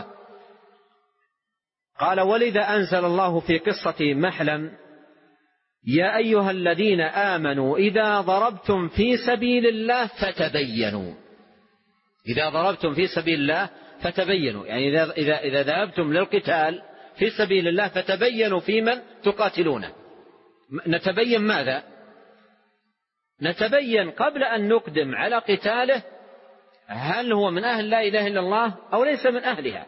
قال: ولذا أنزل الله في قصة محلم: يا أيها الذين آمنوا إذا ضربتم في سبيل الله فتبينوا. إذا ضربتم في سبيل الله فتبينوا، يعني إذا ذهبتم للقتال في سبيل الله فتبينوا في من تقاتلونه. نتبين ماذا؟ نتبين قبل أن نقدم على قتاله هل هو من أهل لا إله إلا الله أو ليس من أهلها.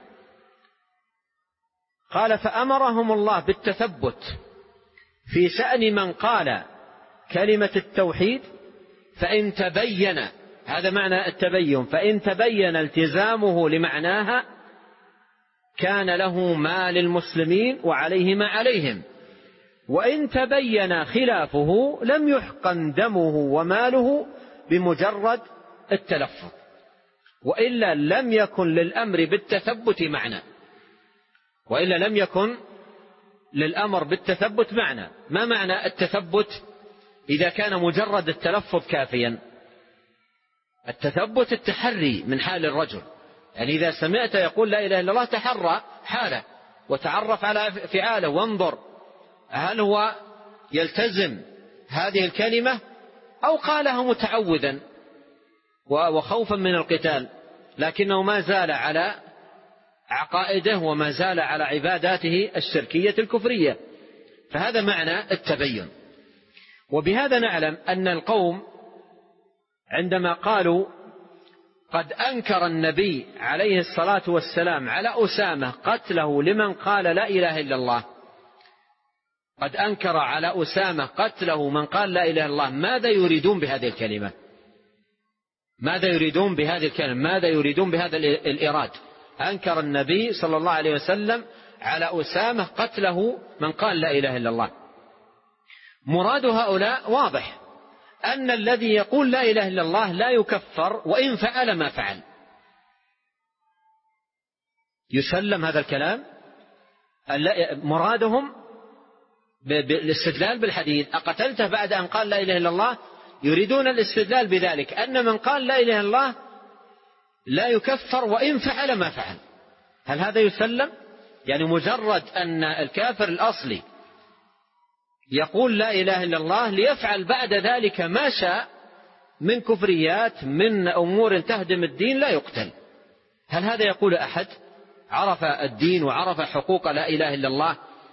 قال: فأمرهم الله بالتثبت في شأن من قال كلمة التوحيد، فإن تبين، هذا معنى التبين، فإن تبين التزامه لمعناها كان له ما للمسلمين وعليه ما عليهم، وإن تبين خلافه لم يحقن دمه وماله بمجرد التلفظ، وإلا لم يكن للأمر بالتثبت معنى، وإلا لم يكن للأمر بالتثبت معنى. ما معنى التثبت إذا كان مجرد التلفظ كافيا؟ التثبت التحري من حال الرجل، يعني إذا سمعت يقول لا إله إلا الله تحرى حاله وتعرف على فعاله وانظر هل هو يلتزم هذه الكلمة أو قالها متعوذا وخوفا من القتال، لكنه ما زال على عقائده وما زال على عباداته الشركية الكفرية. فهذا معنى التبين. وبهذا نعلم أن القوم عندما قالوا قد أنكر النبي عليه الصلاة والسلام على أسامة قتله لمن قال لا إله إلا الله، قد أنكر على أسامة قتله من قال لا إله إلا الله، ماذا يريدون بهذه الكلمة؟ ماذا يريدون بهذه الكلمة؟ ماذا يريدون بهذا الإراد؟ أنكر النبي صلى الله عليه وسلم على أسامة قتله من قال لا إله إلا الله. مراد هؤلاء واضح، أن الذي يقول لا إله إلا الله لا يكفر وإن فعل ما فعل. يسلم هذا الكلام. مرادهم بالاستدلال بالحديث أقتلته بعد أن قال لا إله إلا الله، يريدون الاستدلال بذلك أن من قال لا إله إلا الله لا يكفر وإن فعل ما فعل. هل هذا يسلم؟ يعني مجرد أن الكافر الأصلي يقول لا إله إلا الله ليفعل بعد ذلك ما شاء من كفريات، من أمور تهدم الدين، لا يقتل. هل هذا يقول أحد عرف الدين وعرف حقوق لا إله إلا الله؟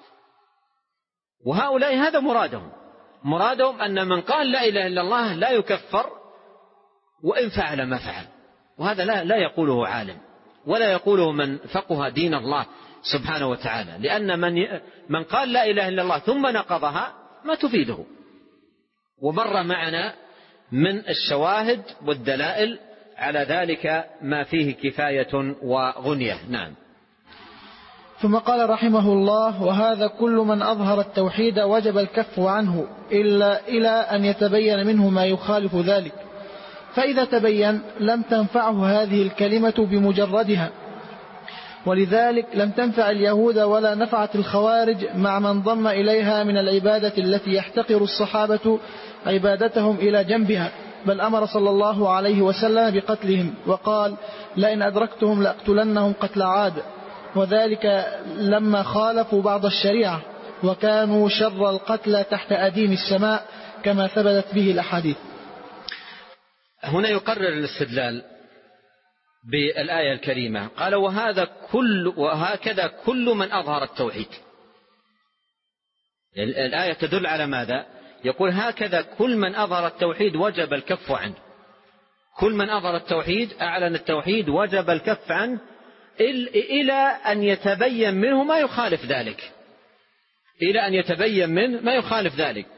وهؤلاء هذا مرادهم أن من قال لا إله إلا الله لا يكفر وإن فعل ما فعل. وهذا لا يقوله عالم ولا يقوله من فقه دين الله سبحانه وتعالى، لأن من قال لا إله إلا الله ثم نقضها ما تفيده. ومر معنا من الشواهد والدلائل على ذلك ما فيه كفاية وغنية. نعم. ثم قال رحمه الله: وهذا كل من أظهر التوحيد وجب الكف عنه إلى أن يتبين منه ما يخالف ذلك، فإذا تبين لم تنفعه هذه الكلمة بمجردها، ولذلك لم تنفع اليهود ولا نفعت الخوارج مع من ضم إليها من العبادة التي يحتقر الصحابة عبادتهم إلى جنبها، بل أمر صلى الله عليه وسلم بقتلهم وقال: لئن أدركتهم لأقتلنهم قتل عاد، وذلك لما خالفوا بعض الشريعة وكانوا شر القتلى تحت أديم السماء كما ثبتت به الأحاديث. هنا يقرر الاستدلال بالآية الكريمة. قال: وهكذا كل من أظهر التوحيد. الآية تدل على ماذا؟ يقول: هكذا كل من أظهر التوحيد وجب الكف عنه. كل من أظهر التوحيد أعلن التوحيد وجب الكف عنه إلى أن يتبين منه ما يخالف ذلك. إلى أن يتبين منه ما يخالف ذلك،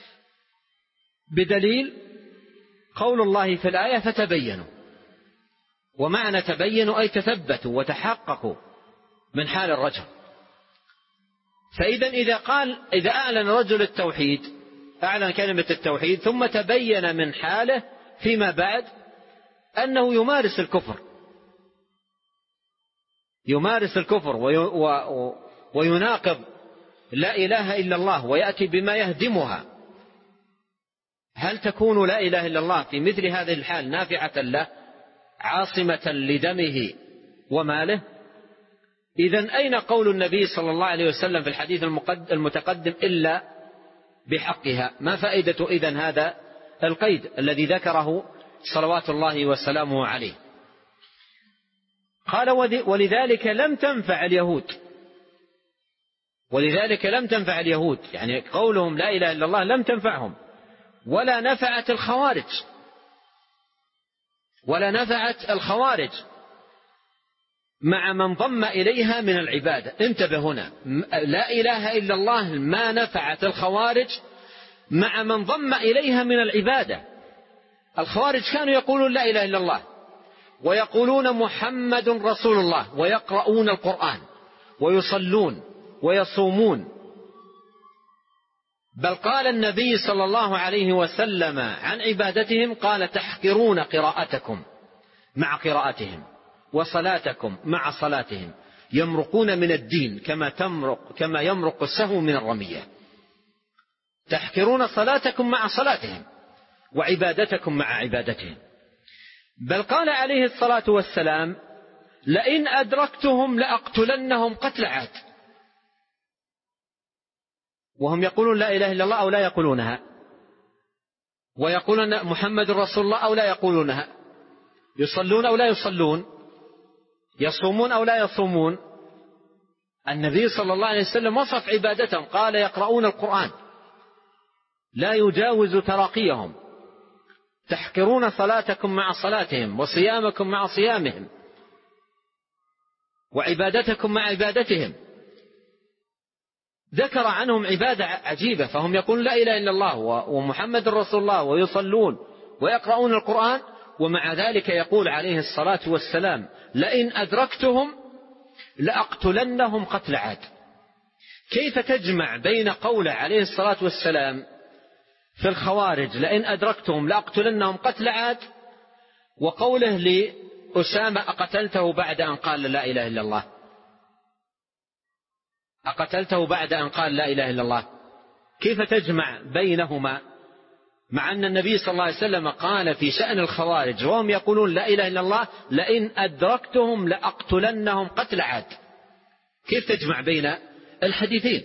بدليل قول الله في الآية: فتبينوا. ومعنى تبينوا أي تثبتوا وتحققوا من حال الرجل. فإذا إذا أعلن رجل التوحيد، أعلن كلمة التوحيد، ثم تبين من حاله فيما بعد أنه يمارس الكفر ويناقض لا إله إلا الله ويأتي بما يهدمها، هل تكون لا إله إلا الله في مثل هذه الحال نافعة له عاصمة لدمه وماله؟ إذن أين قول النبي صلى الله عليه وسلم في الحديث المتقدم إلا بحقها؟ ما فائدة إذن هذا القيد الذي ذكره صلوات الله وسلامه عليه؟ قال: ولذلك لم تنفع اليهود. يعني قولهم لا إله إلا الله لم تنفعهم، ولا نفعت الخوارج مع من ضم إليها من العبادة. انتبه هنا، لا إله إلا الله ما نفعت الخوارج مع من ضم إليها من العبادة. الخوارج كانوا يقولون لا إله إلا الله ويقولون محمد رسول الله ويقرؤون القرآن ويصلون ويصومون، بل قال النبي صلى الله عليه وسلم عن عبادتهم: قال: تحقرون قراءتكم مع قراءتهم وصلاتكم مع صلاتهم، يمرقون من الدين كما يمرق السهم من الرمية. تحقرون صلاتكم مع صلاتهم وعبادتكم مع عبادتهم. بل قال عليه الصلاة والسلام: لئن أدركتهم لأقتلنهم قتل عاد. وهم يقولون لا إله إلا الله أو لا يقولونها، ويقولون محمد رسول الله أو لا يقولونها، يصلون أو لا يصلون، يصومون أو لا يصومون. النبي صلى الله عليه وسلم وصف عبادتهم، قال: يقرؤون القرآن لا يجاوز تراقيهم، تحقرون صلاتكم مع صلاتهم وصيامكم مع صيامهم وعبادتكم مع عبادتهم. ذكر عنهم عبادة عجيبة، فهم يقولون لا إله إلا الله ومحمد رسول الله ويصلون ويقرؤون القرآن، ومع ذلك يقول عليه الصلاة والسلام: لئن أدركتهم لأقتلنهم قتل عاد. كيف تجمع بين قوله عليه الصلاة والسلام في الخوارج لئن أدركتهم لأقتلنهم قتل عاد، وقوله لأسامة أقتلته بعد أن قال لا إله إلا الله؟ أقتلته بعد أن قال لا إله إلا الله. كيف تجمع بينهما مع أن النبي صلى الله عليه وسلم قال في شأن الخوارج وهم يقولون لا إله إلا الله لئن أدركتهم لأقتلنهم قتل عاد؟ كيف تجمع بين الحديثين؟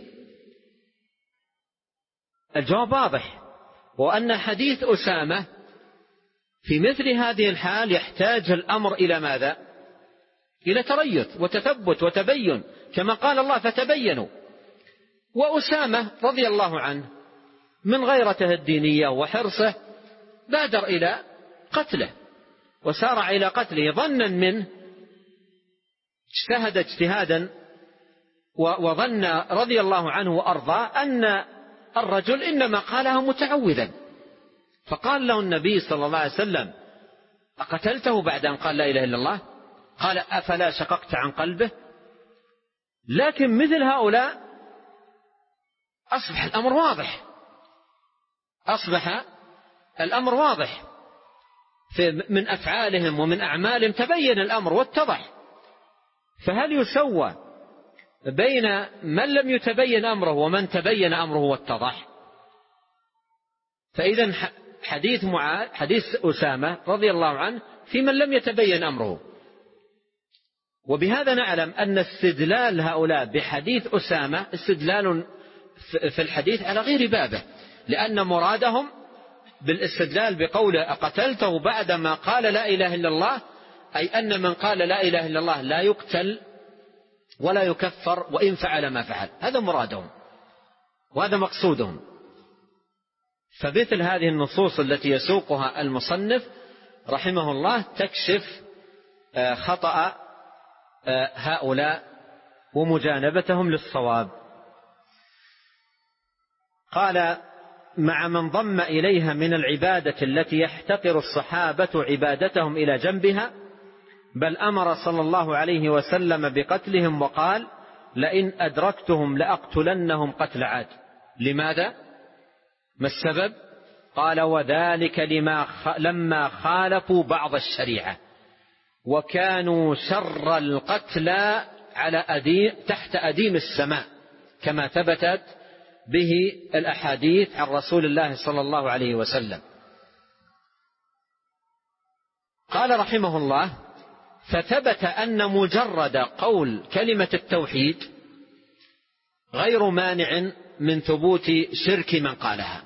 الجواب واضح، وأن حديث أسامة في مثل هذه الحال يحتاج الأمر إلى ماذا؟ إلى تريث وتثبت وتبين، كما قال الله فتبينوا. وأسامة رضي الله عنه من غيرته الدينية وحرصه بادر إلى قتله وسارع إلى قتله ظنا منه، اجتهد اجتهادا وظن رضي الله عنه وأرضاه أن الرجل إنما قالها متعوذا، فقال له النبي صلى الله عليه وسلم أقتلته بعد أن قال لا إله إلا الله؟ قال أفلا شققت عن قلبه؟ لكن مثل هؤلاء أصبح الأمر واضح، أصبح الأمر واضح من أفعالهم ومن أعمالهم، تبين الأمر واتضح. فهل يسوى بين من لم يتبين أمره ومن تبين أمره واتضح؟ فإذا حديث أسامة رضي الله عنه في من لم يتبين أمره. وبهذا نعلم أن استدلال هؤلاء بحديث أسامة استدلال في الحديث على غير بابه، لأن مرادهم بالاستدلال بقوله أقتلته بعدما قال لا إله إلا الله أي أن من قال لا إله إلا الله لا يقتل ولا يكفر وإن فعل ما فعل، هذا مرادهم وهذا مقصودهم. فمثل هذه النصوص التي يسوقها المصنف رحمه الله تكشف خطأ هؤلاء ومجانبتهم للصواب. قال مع من ضم إليها من العبادة التي يحتقر الصحابة عبادتهم إلى جنبها، بل أمر صلى الله عليه وسلم بقتلهم وقال لئن أدركتهم لأقتلنهم قتل عاد. لماذا؟ ما السبب؟ قال وذلك لما خالفوا بعض الشريعة وكانوا شر القتلى تحت أديم السماء، كما ثبتت به الأحاديث عن رسول الله صلى الله عليه وسلم. قال رحمه الله فثبت أن مجرد قول كلمة التوحيد غير مانع من ثبوت شرك من قالها.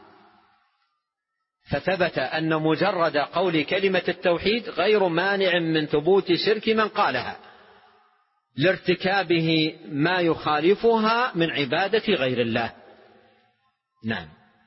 فثبت أن مجرد قول كلمة التوحيد غير مانع من ثبوت شرك من قالها لارتكابه ما يخالفها من عبادة غير الله. نعم.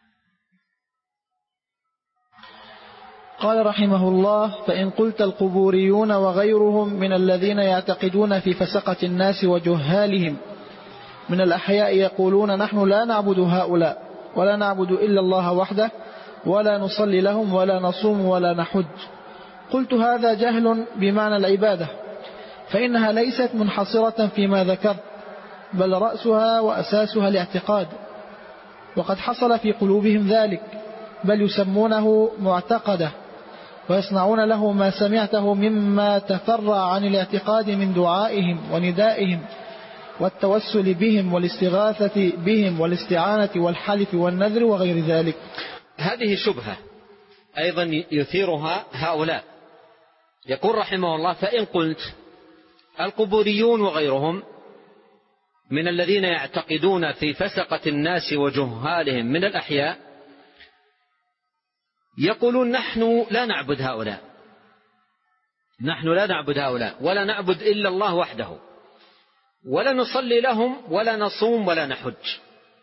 قال رحمه الله فإن قلت القبوريون وغيرهم من الذين يعتقدون في فسقة الناس وجهالهم من الأحياء يقولون نحن لا نعبد هؤلاء ولا نعبد إلا الله وحده ولا نصلي لهم ولا نصوم ولا نحج، قلت هذا جهل بمعنى العبادة، فإنها ليست منحصرة فيما ذكرت، بل رأسها وأساسها الاعتقاد، وقد حصل في قلوبهم ذلك، بل يسمونه معتقده ويصنعون له ما سمعته مما تفرع عن الاعتقاد من دعائهم وندائهم والتوسل بهم والاستغاثة بهم والاستعانة والحلف والنذر وغير ذلك. هذه شبهة أيضا يثيرها هؤلاء. يقول رحمه الله فإن قلت القبوريون وغيرهم من الذين يعتقدون في فسقة الناس وجهالهم من الأحياء يقولون نحن لا نعبد هؤلاء، نحن لا نعبد هؤلاء ولا نعبد إلا الله وحده ولا نصلي لهم ولا نصوم ولا نحج،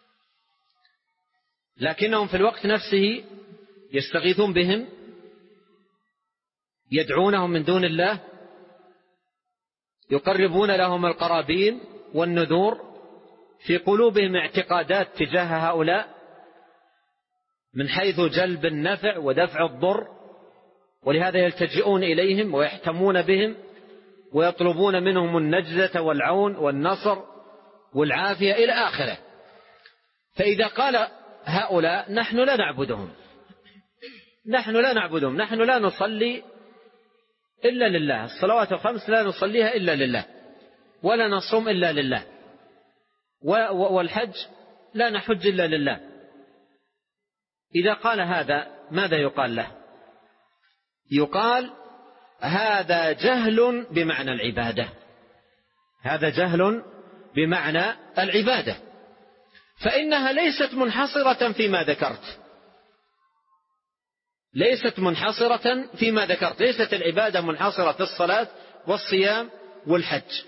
لكنهم في الوقت نفسه يستغيثون بهم، يدعونهم من دون الله، يقربون لهم القرابين والنذور، في قلوبهم اعتقادات تجاه هؤلاء من حيث جلب النفع ودفع الضر، ولهذا يلتجئون إليهم ويحتمون بهم ويطلبون منهم النجدة والعون والنصر والعافية إلى آخره. فإذا قال هؤلاء نحن لا نعبدهم، نحن لا نصلي إلا لله، الصلوات الخمس لا نصليها إلا لله، ولا نصوم إلا لله، والحج لا نحج إلا لله، إذا قال هذا ماذا يقال له؟ يقال هذا جهل بمعنى العبادة، هذا جهل بمعنى العبادة، فإنها ليست منحصرة فيما ذكرت، ليست منحصرة فيما ذكرت، ليست العبادة منحصرة في الصلاة والصيام والحج.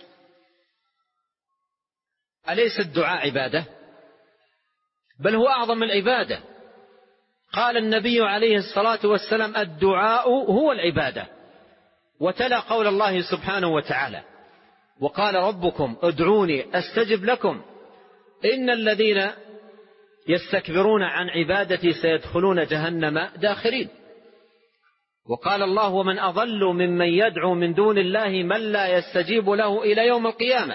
أليس الدعاء عبادة؟ بل هو أعظم العبادة. قال النبي عليه الصلاة والسلام الدعاء هو العبادة، وتلا قول الله سبحانه وتعالى وقال ربكم ادعوني أستجب لكم إن الذين يستكبرون عن عبادتي سيدخلون جهنم داخرين. وقال الله ومن أضل ممن يدعو من دون الله من لا يستجيب له إلى يوم القيامة.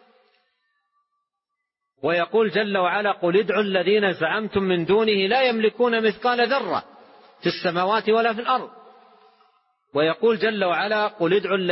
ويقول جل وعلا قل ادعوا الذين زعمتم من دونه لا يملكون مثقال ذرة في السماوات ولا في الأرض. ويقول جل وعلا قل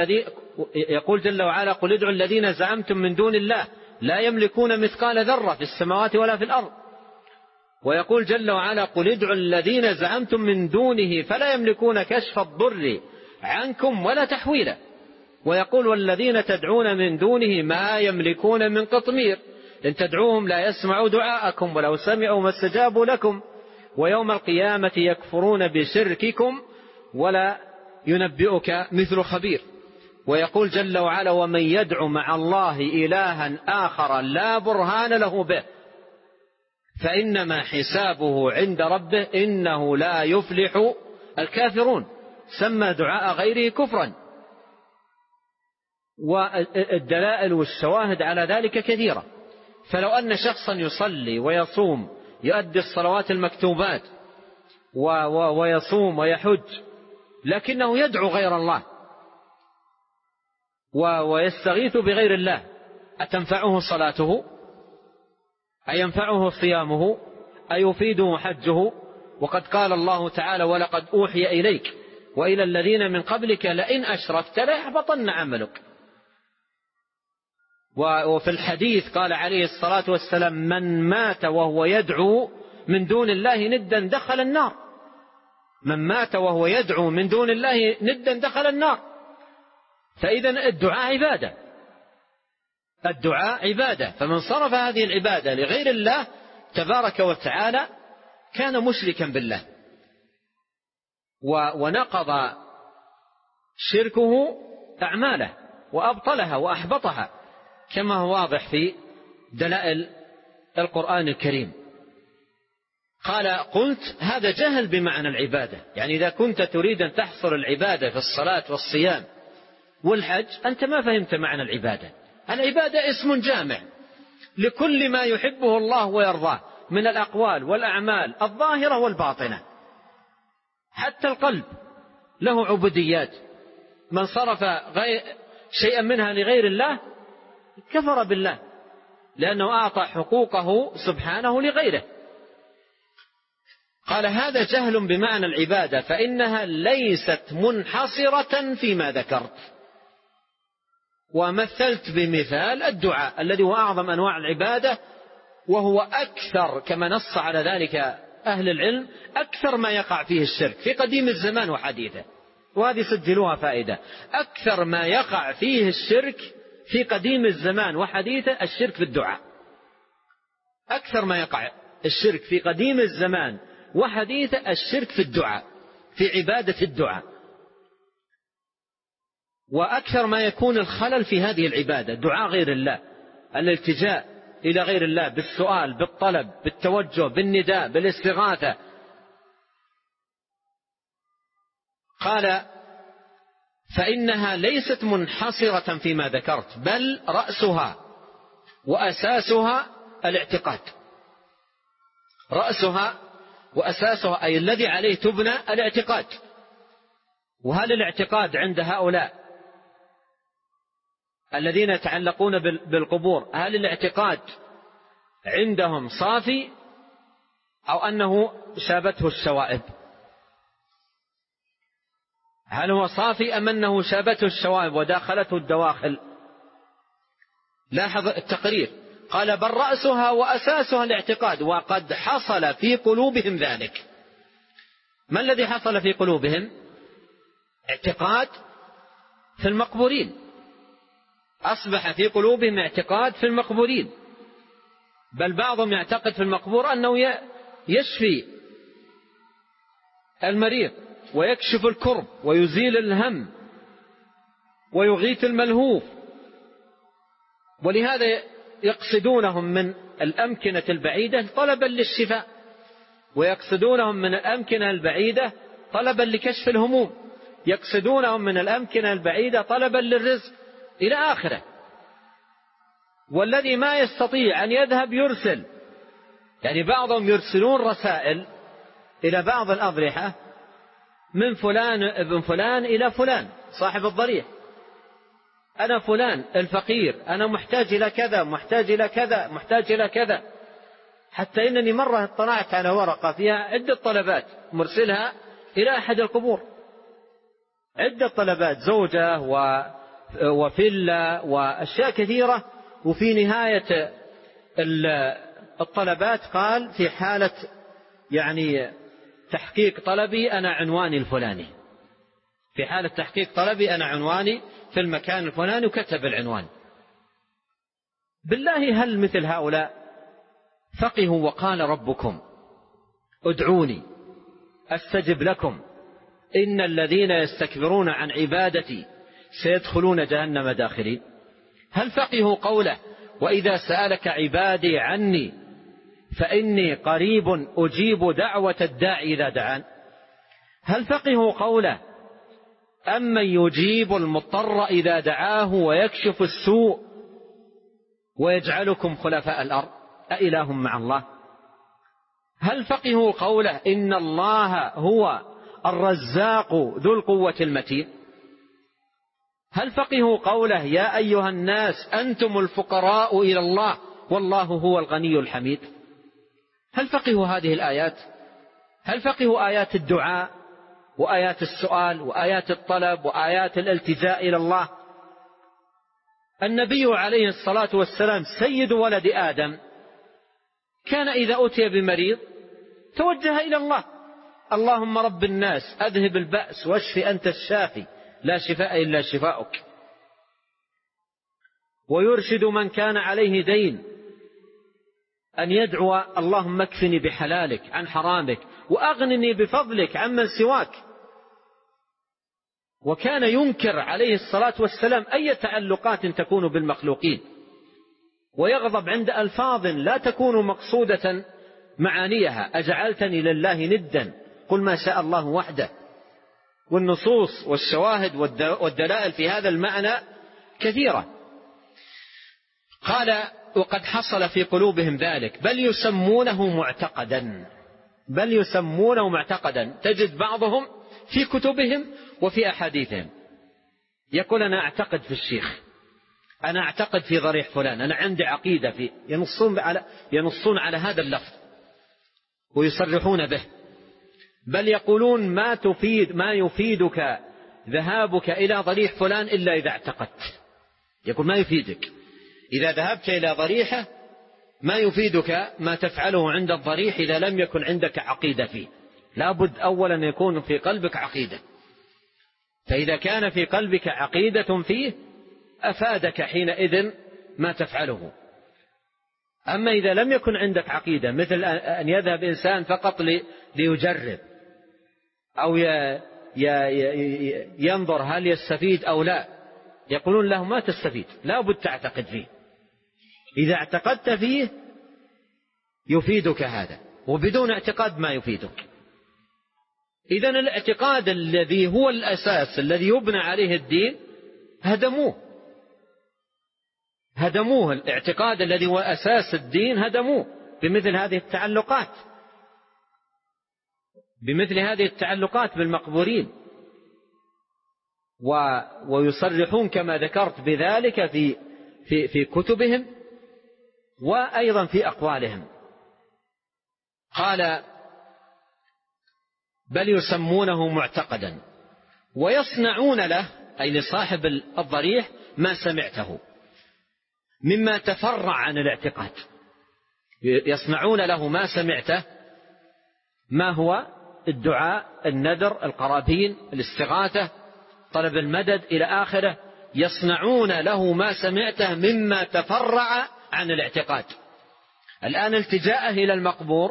ادعوا الذين زعمتم من دون الله لا يملكون مثقال ذرة في السماوات ولا في الأرض. ويقول جل وعلا قل ادعوا الذين زعمتم من دونه فلا يملكون كشف الضر عنكم ولا تحويلا. ويقول والذين تدعون من دونه ما يملكون من قطمير إن تدعوهم لا يسمعوا دعاءكم ولو سمعوا ما استجابوا لكم ويوم القيامة يكفرون بشرككم ولا ينبئك مثل خبير. ويقول جل وعلا ومن يدعو مع الله إلها آخر لا برهان له به فإنما حسابه عند ربه إنه لا يفلح الكافرون. سمى دعاء غيره كفرا. والدلائل والشواهد على ذلك كثيرة. فلو أن شخصا يصلي ويصوم يؤدي الصلوات المكتوبات ويصوم ويحج لكنه يدعو غير الله ويستغيث بغير الله أتنفعه صلاته؟ أينفعه صيامه؟ أيفيده حجه؟ وقد قال الله تعالى ولقد أوحي إليك وإلى الذين من قبلك لئن أشركت ليحبطن عملك. وفي الحديث قال عليه الصلاة والسلام من مات وهو يدعو من دون الله ندا دخل النار. من مات وهو يدعو من دون الله ندا دخل النار. فإذن الدعاء عبادة، الدعاء عبادة. فمن صرف هذه العبادة لغير الله تبارك وتعالى كان مشركا بالله ونقض شركه أعماله وأبطلها وأحبطها كما هو واضح في دلائل القرآن الكريم. قال قلت هذا جهل بمعنى العبادة، يعني إذا كنت تريد أن تحصر العبادة في الصلاة والصيام والحج أنت ما فهمت معنى العبادة. العبادة اسم جامع لكل ما يحبه الله ويرضاه من الأقوال والأعمال الظاهرة والباطنة. حتى القلب له عبوديات، من صرف شيئا منها لغير الله كفر بالله لأنه أعطى حقوقه سبحانه لغيره. قال هذا جهل بمعنى العبادة فإنها ليست منحصرة فيما ذكرت. ومثلت بمثال الدعاء الذي هو أعظم أنواع العبادة وهو أكثر كما نص على ذلك أهل العلم أكثر ما يقع فيه الشرك في قديم الزمان وحديثه. وهذه سجلوها فائدة. أكثر ما يقع فيه الشرك في قديم الزمان وحديثه الشرك في الدعاء. أكثر ما يقع الشرك في قديم الزمان وحديثه الشرك في الدعاء، في عبادة الدعاء. وأكثر ما يكون الخلل في هذه العبادة دعاء غير الله، الالتجاء إلى غير الله بالسؤال بالطلب بالتوجه بالنداء بالاستغاثة. قال فإنها ليست منحصرة فيما ذكرت بل رأسها وأساسها الاعتقاد. رأسها وأساسها أي الذي عليه تبنى الاعتقاد. وهل الاعتقاد عند هؤلاء الذين يتعلقون بالقبور، هل الاعتقاد عندهم صافي أو أنه شابته الشوائب؟ هل هو صافي أم أنه شابته الشوائب وداخلته الدواخل؟ لاحظ التقرير، قال بل رأسها وأساسها الاعتقاد وقد حصل في قلوبهم ذلك. ما الذي حصل في قلوبهم؟ اعتقاد في المقبورين، أصبح في قلوبهم اعتقاد في المقبورين، بل بعضهم يعتقد في المقبور أنه يشفي المريض ويكشف الكرب ويزيل الهم ويغيث الملهوف، ولهذا يقصدونهم من الأمكنة البعيدة طلبا للشفاء، ويقصدونهم من الأمكنة البعيدة طلبا لكشف الهموم، يقصدونهم من الأمكنة البعيدة طلبا للرزق إلى آخره. والذي ما يستطيع أن يذهب يرسل، يعني بعضهم يرسلون رسائل إلى بعض الأضرحة من فلان ابن فلان إلى فلان صاحب الضريح، أنا فلان الفقير، أنا محتاج إلى كذا، محتاج إلى كذا، محتاج إلى كذا، حتى إنني مرة اطلعت على ورقة فيها عدة طلبات مرسلها إلى أحد القبور، عدة طلبات، زوجة وفلة وأشياء كثيرة، وفي نهاية الطلبات قال في حالة يعني تحقيق طلبي أنا عنواني الفلاني، في حالة تحقيق طلبي أنا عنواني في المكان الفلاني، وكتب العنوان. بالله هل مثل هؤلاء فقهوا وقال ربكم ادعوني أستجب لكم إن الذين يستكبرون عن عبادتي سيدخلون جهنم داخلين؟ هل فقهوا قوله وإذا سألك عبادي عني فإني قريب أجيب دعوة الداعي إذا دعان؟ هل فقهوا قوله أمن يجيب المضطر إذا دعاه ويكشف السوء ويجعلكم خلفاء الأرض أإله مع الله؟ هل فقهوا قوله إن الله هو الرزاق ذو القوة المتين؟ هل فقهوا قوله يا أيها الناس أنتم الفقراء إلى الله والله هو الغني الحميد؟ هل فقهوا هذه الآيات؟ هل فقهوا آيات الدعاء وآيات السؤال وآيات الطلب وآيات الالتجاء إلى الله؟ النبي عليه الصلاة والسلام سيد ولد آدم كان إذا أتي بمريض توجه إلى الله، اللهم رب الناس أذهب البأس واشف أنت الشافي لا شفاء إلا شفاؤك. ويرشد من كان عليه دين أن يدعو اللهم اكفني بحلالك عن حرامك وأغنني بفضلك عمن سواك. وكان ينكر عليه الصلاة والسلام أي تعلقات تكون بالمخلوقين، ويغضب عند ألفاظ لا تكون مقصودة معانيها، أجعلتني لله ندا قل ما شاء الله وحده. والنصوص والشواهد والدلائل في هذا المعنى كثيرة. قال وقد حصل في قلوبهم ذلك بل يسمونه معتقدا، بل يسمونه معتقدا. تجد بعضهم في كتبهم وفي أحاديثهم يقول أنا أعتقد في الشيخ، أنا أعتقد في ضريح فلان، أنا عندي عقيدة فيه، ينصون على هذا اللفظ ويصرحون به. بل يقولون ما يفيدك ذهابك إلى ضريح فلان إلا إذا اعتقدت. يقول ما يفيدك إذا ذهبت إلى ضريحة، ما يفيدك ما تفعله عند الضريح إذا لم يكن عندك عقيدة فيه. لابد أولا يكون في قلبك عقيدة، فإذا كان في قلبك عقيدة فيه أفادك حينئذ ما تفعله. أما إذا لم يكن عندك عقيدة، مثل أن يذهب إنسان فقط ليجرب أو ينظر هل يستفيد أو لا، يقولون له ما تستفيد، لا بد تعتقد فيه. إذا اعتقدت فيه يفيدك هذا، وبدون اعتقاد ما يفيدك. إذن الاعتقاد الذي هو الأساس الذي يبنى عليه الدين هدموه. الاعتقاد الذي هو أساس الدين هدموه بمثل هذه التعلقات بالمقبورين. ويصرحون كما ذكرت بذلك في كتبهم وأيضا في أقوالهم. قال: بل يسمونه معتقدا ويصنعون له، أي لصاحب الضريح، ما سمعته مما تفرع عن الاعتقاد. يصنعون له ما سمعته، ما هو الدعاء، النذر، القرابين، الاستغاثة، طلب المدد إلى آخره. يصنعون له ما سمعته مما تفرع عن الاعتقاد. الآن التجاءه إلى المقبور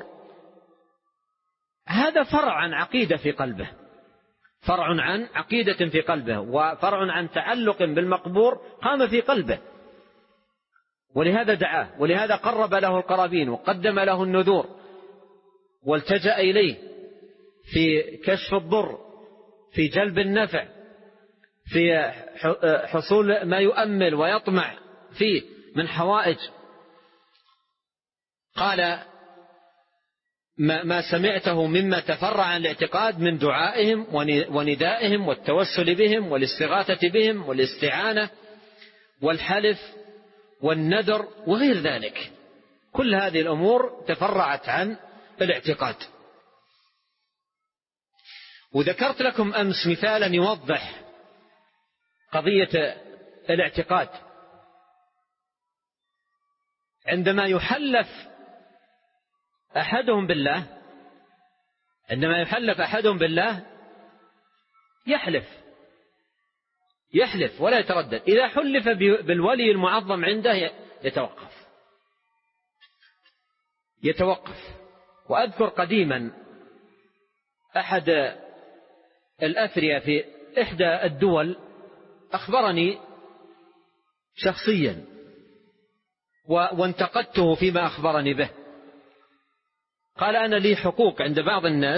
هذا فرع عن عقيدة في قلبه، فرع عن عقيدة في قلبه، وفرع عن تعلق بالمقبور قام في قلبه، ولهذا دعاه، ولهذا قرب له القرابين وقدم له النذور والتجأ إليه في كشف الضر، في جلب النفع، في حصول ما يؤمل ويطمع فيه من حوائج. قال: ما سمعته مما تفرع عن الاعتقاد من دعائهم وندائهم والتوسل بهم والاستغاثة بهم والاستعانة والحلف والنذر وغير ذلك. كل هذه الأمور تفرعت عن الاعتقاد. وذكرت لكم أمس مثالا يوضح قضية الاعتقاد. عندما يحلف أحدهم بالله، عندما يحلف أحدهم بالله يحلف ولا يتردد. إذا حلف بالولي المعظم عنده يتوقف. وأذكر قديما أحد الأثرياء في إحدى الدول أخبرني شخصيا وانتقدته فيما أخبرني به. قال: أنا لي حقوق عند بعض الناس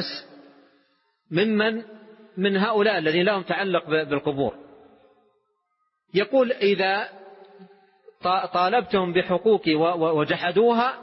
من هؤلاء الذين لهم تعلق بالقبور. يقول: إذا طالبتهم بحقوقي وجحدوها،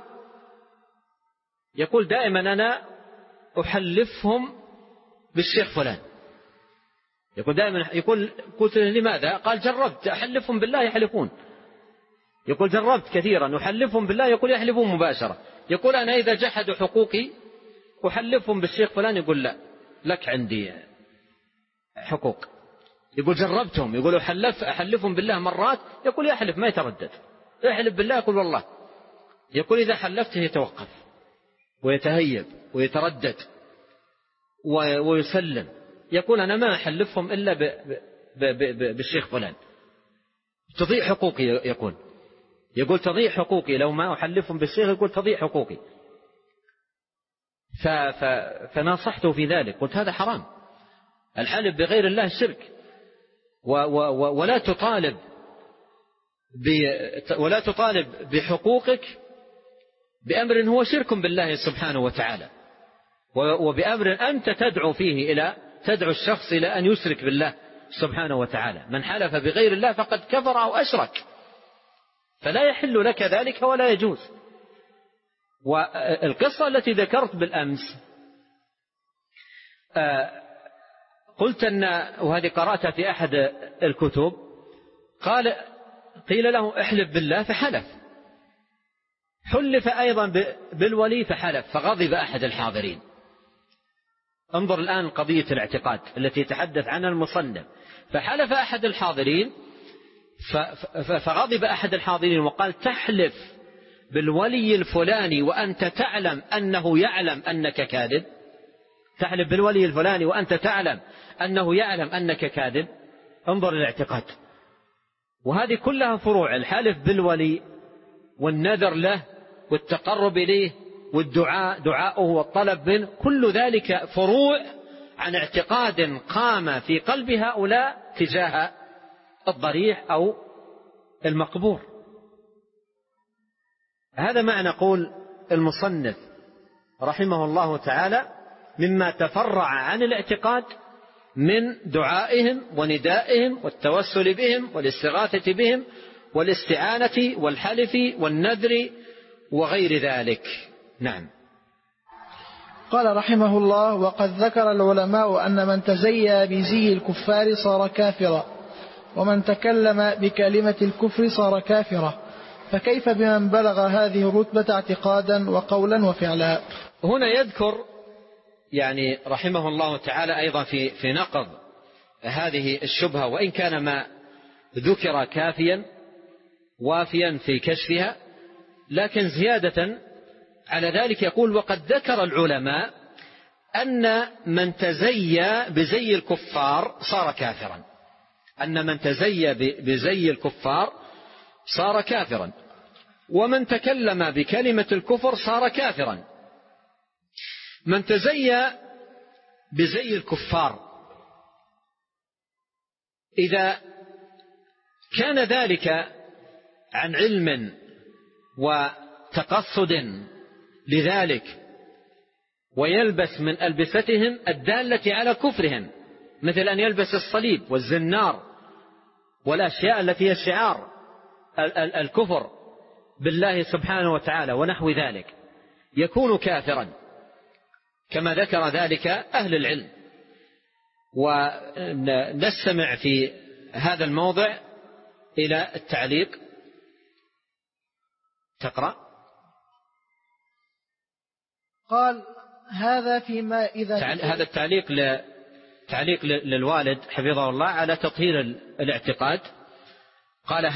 يقول دائما أنا أحلفهم بالشيخ فلان. يقول دائما، قلت لماذا؟ قال: جربت أحلفهم بالله يحلفون. يقول: جربت كثيرا أحلفهم بالله، يقول يحلفون مباشرة. يقول: أنا إذا جحدوا حقوقي أحلفهم بالشيخ فلان، يقول لا، لك عندي حقوق. يقول: جربتهم، يقول أحلفهم بالله مرات، يقول يحلف ما يتردد، يحلف بالله يقول والله. يقول: إذا حلفته يتوقف ويتهيب ويتردد ويسلم. يقول: أنا ما أحلفهم إلا بالشيخ فلان، تضيع حقوقي. يقول تضيع حقوقي لو ما أحلفهم بالشيخ، يقول تضيع حقوقي. فناصحته في ذلك، قلت هذا حرام، الحلف بغير الله الشرك، ولا تطالب بحقوقك بأمر هو شرك بالله سبحانه وتعالى، وبأمر أنت تدعو الشخص إلى أن يشرك بالله سبحانه وتعالى. من حلف بغير الله فقد كفر أو أشرك، فلا يحل لك ذلك ولا يجوز. والقصة التي ذكرت بالأمس قلت وهذه قرأتها في أحد الكتب، قيل له احلف بالله فحلف، حلف أيضا بالولي فحلف، فغضب أحد الحاضرين. انظر الآن قضية الاعتقاد التي يتحدث عنها المصنف. فحلف أحد الحاضرين فغضب أحد الحاضرين وقال: تحلف بالولي الفلاني وأنت تعلم أنه يعلم أنك كاذب؟ تحلف بالولي الفلاني وأنت تعلم أنه يعلم أنك كاذب؟ انظر الاعتقاد. وهذه كلها فروع: الحلف بالولي والنذر له والتقرب إليه والدعاء دعاؤه والطلب منه، كل ذلك فروع عن اعتقاد قام في قلب هؤلاء تجاه الضريح أو المقبور. هذا معنى قول المصنف رحمه الله تعالى: مما تفرع عن الاعتقاد من دعائهم وندائهم والتوسل بهم والاستغاثة بهم والاستعانة والحلف والنذر وغير ذلك. نعم. قال رحمه الله: وقد ذكر العلماء أن من تزيى بزي الكفار صار كافرا، ومن تكلم بكلمة الكفر صار كافرا، فكيف بمن بلغ هذه الرتبة اعتقادا وقولا وفعلا؟ هنا يذكر يعني رحمه الله تعالى أيضا في نقض هذه الشبهة، وإن كان ما ذكر كافيا وافيا في كشفها، لكن زيادة على ذلك يقول: وقد ذكر العلماء أن من تزيى بزي الكفار صار كافرا، أن من تزيى بزي الكفار صار كافرا، ومن تكلم بكلمة الكفر صار كافرا. من تزيى بزي الكفار إذا كان ذلك عن علم وتقصد لذلك، ويلبس من ألبستهم الدالة على كفرهم، مثل أن يلبس الصليب والزنار والأشياء التي هي شعار الكفر بالله سبحانه وتعالى ونحو ذلك، يكون كافرا كما ذكر ذلك أهل العلم. ونستمع في هذا الموضع إلى التعليق. تقرأ. قال: هذا فيما إذا هذا تعليق للوالد حفظه الله على تطهير الاعتقاد. قال: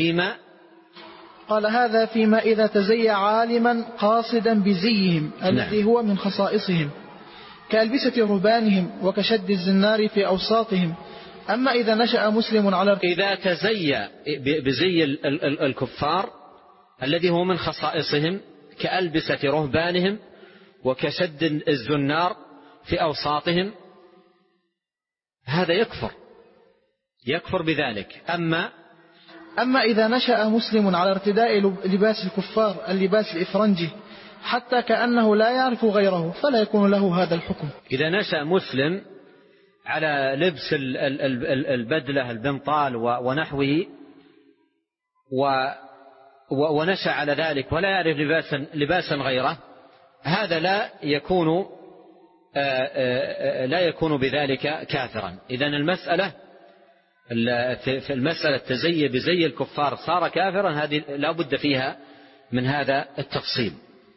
هذا فيما إذا تزيى عالما قاصدا بزيهم الذي هو من خصائصهم، كألبسة رهبانهم وكشد الزنار في أوساطهم. أما إذا نشأ مسلم على إذا تزيى بزي الكفار الذي هو من خصائصهم كألبسة رهبانهم وكشد الزنار في أوساطهم، هذا يكفر بذلك. أما إذا نشأ مسلم على ارتداء لباس الكفار اللباس الإفرنجي حتى كأنه لا يعرف غيره، فلا يكون له هذا الحكم. إذا نشأ مسلم على لبس البدلة البنطال ونحوه، ونشأ على ذلك ولا يعرف لباسا غيره، هذا لا يكون بذلك كافرا. إذن المسألة في المسألة تزي بزي الكفار صار كافرا، هذه لا بد فيها من هذا التفصيل.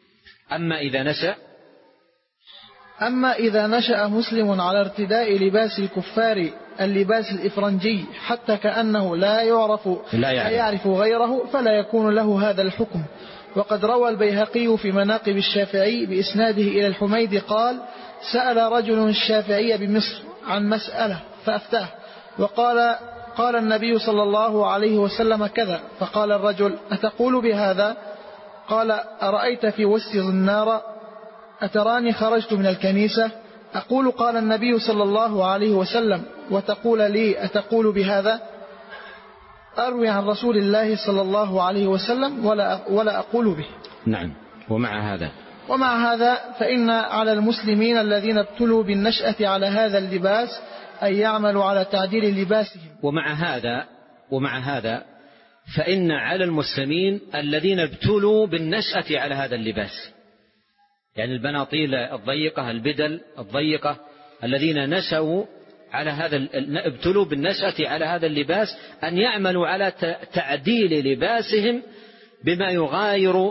أما إذا نشأ مسلم على ارتداء لباس الكفار اللباس الإفرنجي حتى كأنه لا يعرف غيره، فلا يكون له هذا الحكم. وقد روى البيهقي في مناقب الشافعي بإسناده إلى الحميدي قال: سأل رجل الشافعي بمصر عن مسألة فأفتاه، قال النبي صلى الله عليه وسلم كذا، فقال الرجل: أتقول بهذا؟ قال: أرأيت في وسط النار أتراني خرجت من الكنيسة أقول قال النبي صلى الله عليه وسلم، وتقول لي أتقول بهذا؟ أروي عن رسول الله صلى الله عليه وسلم ولا أقول به. نعم. ومع هذا فإن على المسلمين الذين ابتلوا بالنشأة على هذا اللباس أن يعملوا على تعديل لباسهم. ومع هذا فإن على المسلمين الذين ابتلوا بالنشأة على هذا اللباس، يعني البناطيل الضيقة، البدل الضيقة، الذين نشأوا على هذا ابتلوا بالنشأة على هذا اللباس، أن يعملوا على تعديل لباسهم بما يغاير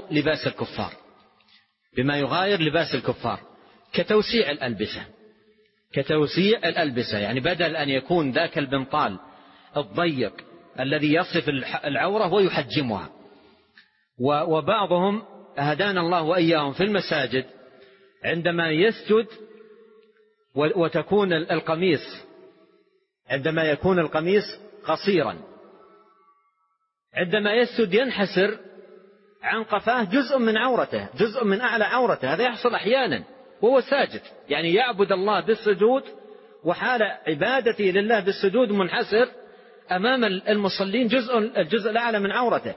لباس الكفار، كتوسيع الألبسة، يعني بدل أن يكون ذاك البنطال الضيق الذي يصف العورة ويحجمها. وبعضهم هدانا الله وإياهم في المساجد عندما يسجد وتكون القميص، عندما يكون القميص قصيرا، عندما يسجد ينحسر عن قفاه جزء من عورته، جزء من أعلى عورته. هذا يحصل أحيانا وهو ساجد، يعني يعبد الله بالسجود، وحال عبادته لله بالسجود منحسر أمام المصلين الجزء الأعلى من عورته.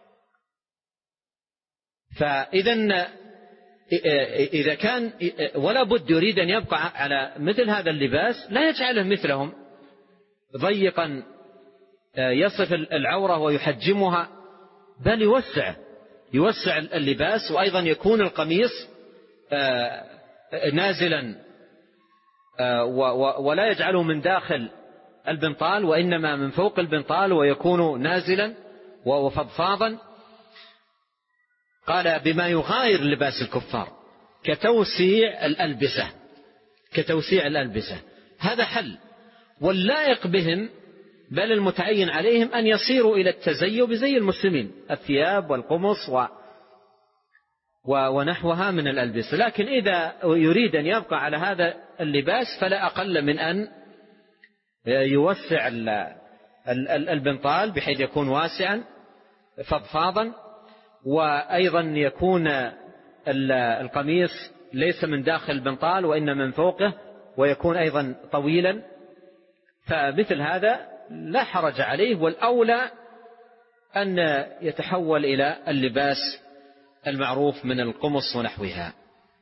إذا كان ولا بد يريد أن يبقى على مثل هذا اللباس، لا يجعله مثلهم ضيقا يصف العورة ويحجمها، بل يوسع اللباس، وأيضا يكون القميص نازلا ولا يجعله من داخل البنطال وإنما من فوق البنطال ويكون نازلا وفضفاضا. قال بما يغاير لباس الكفار كتوسيع الألبسة هذا حل، واللائق بهم بل المتعين عليهم أن يصيروا إلى التزي بزي المسلمين، الثياب والقمص ونحوها من الألبسة. لكن إذا يريد أن يبقى على هذا اللباس فلا أقل من أن يوسع البنطال بحيث يكون واسعا فضفاضا، وأيضا يكون القميص ليس من داخل البنطال وإنما من فوقه، ويكون أيضا طويلا. فمثل هذا لا حرج عليه، والأولى أن يتحول إلى اللباس المعروف من القمص ونحوها.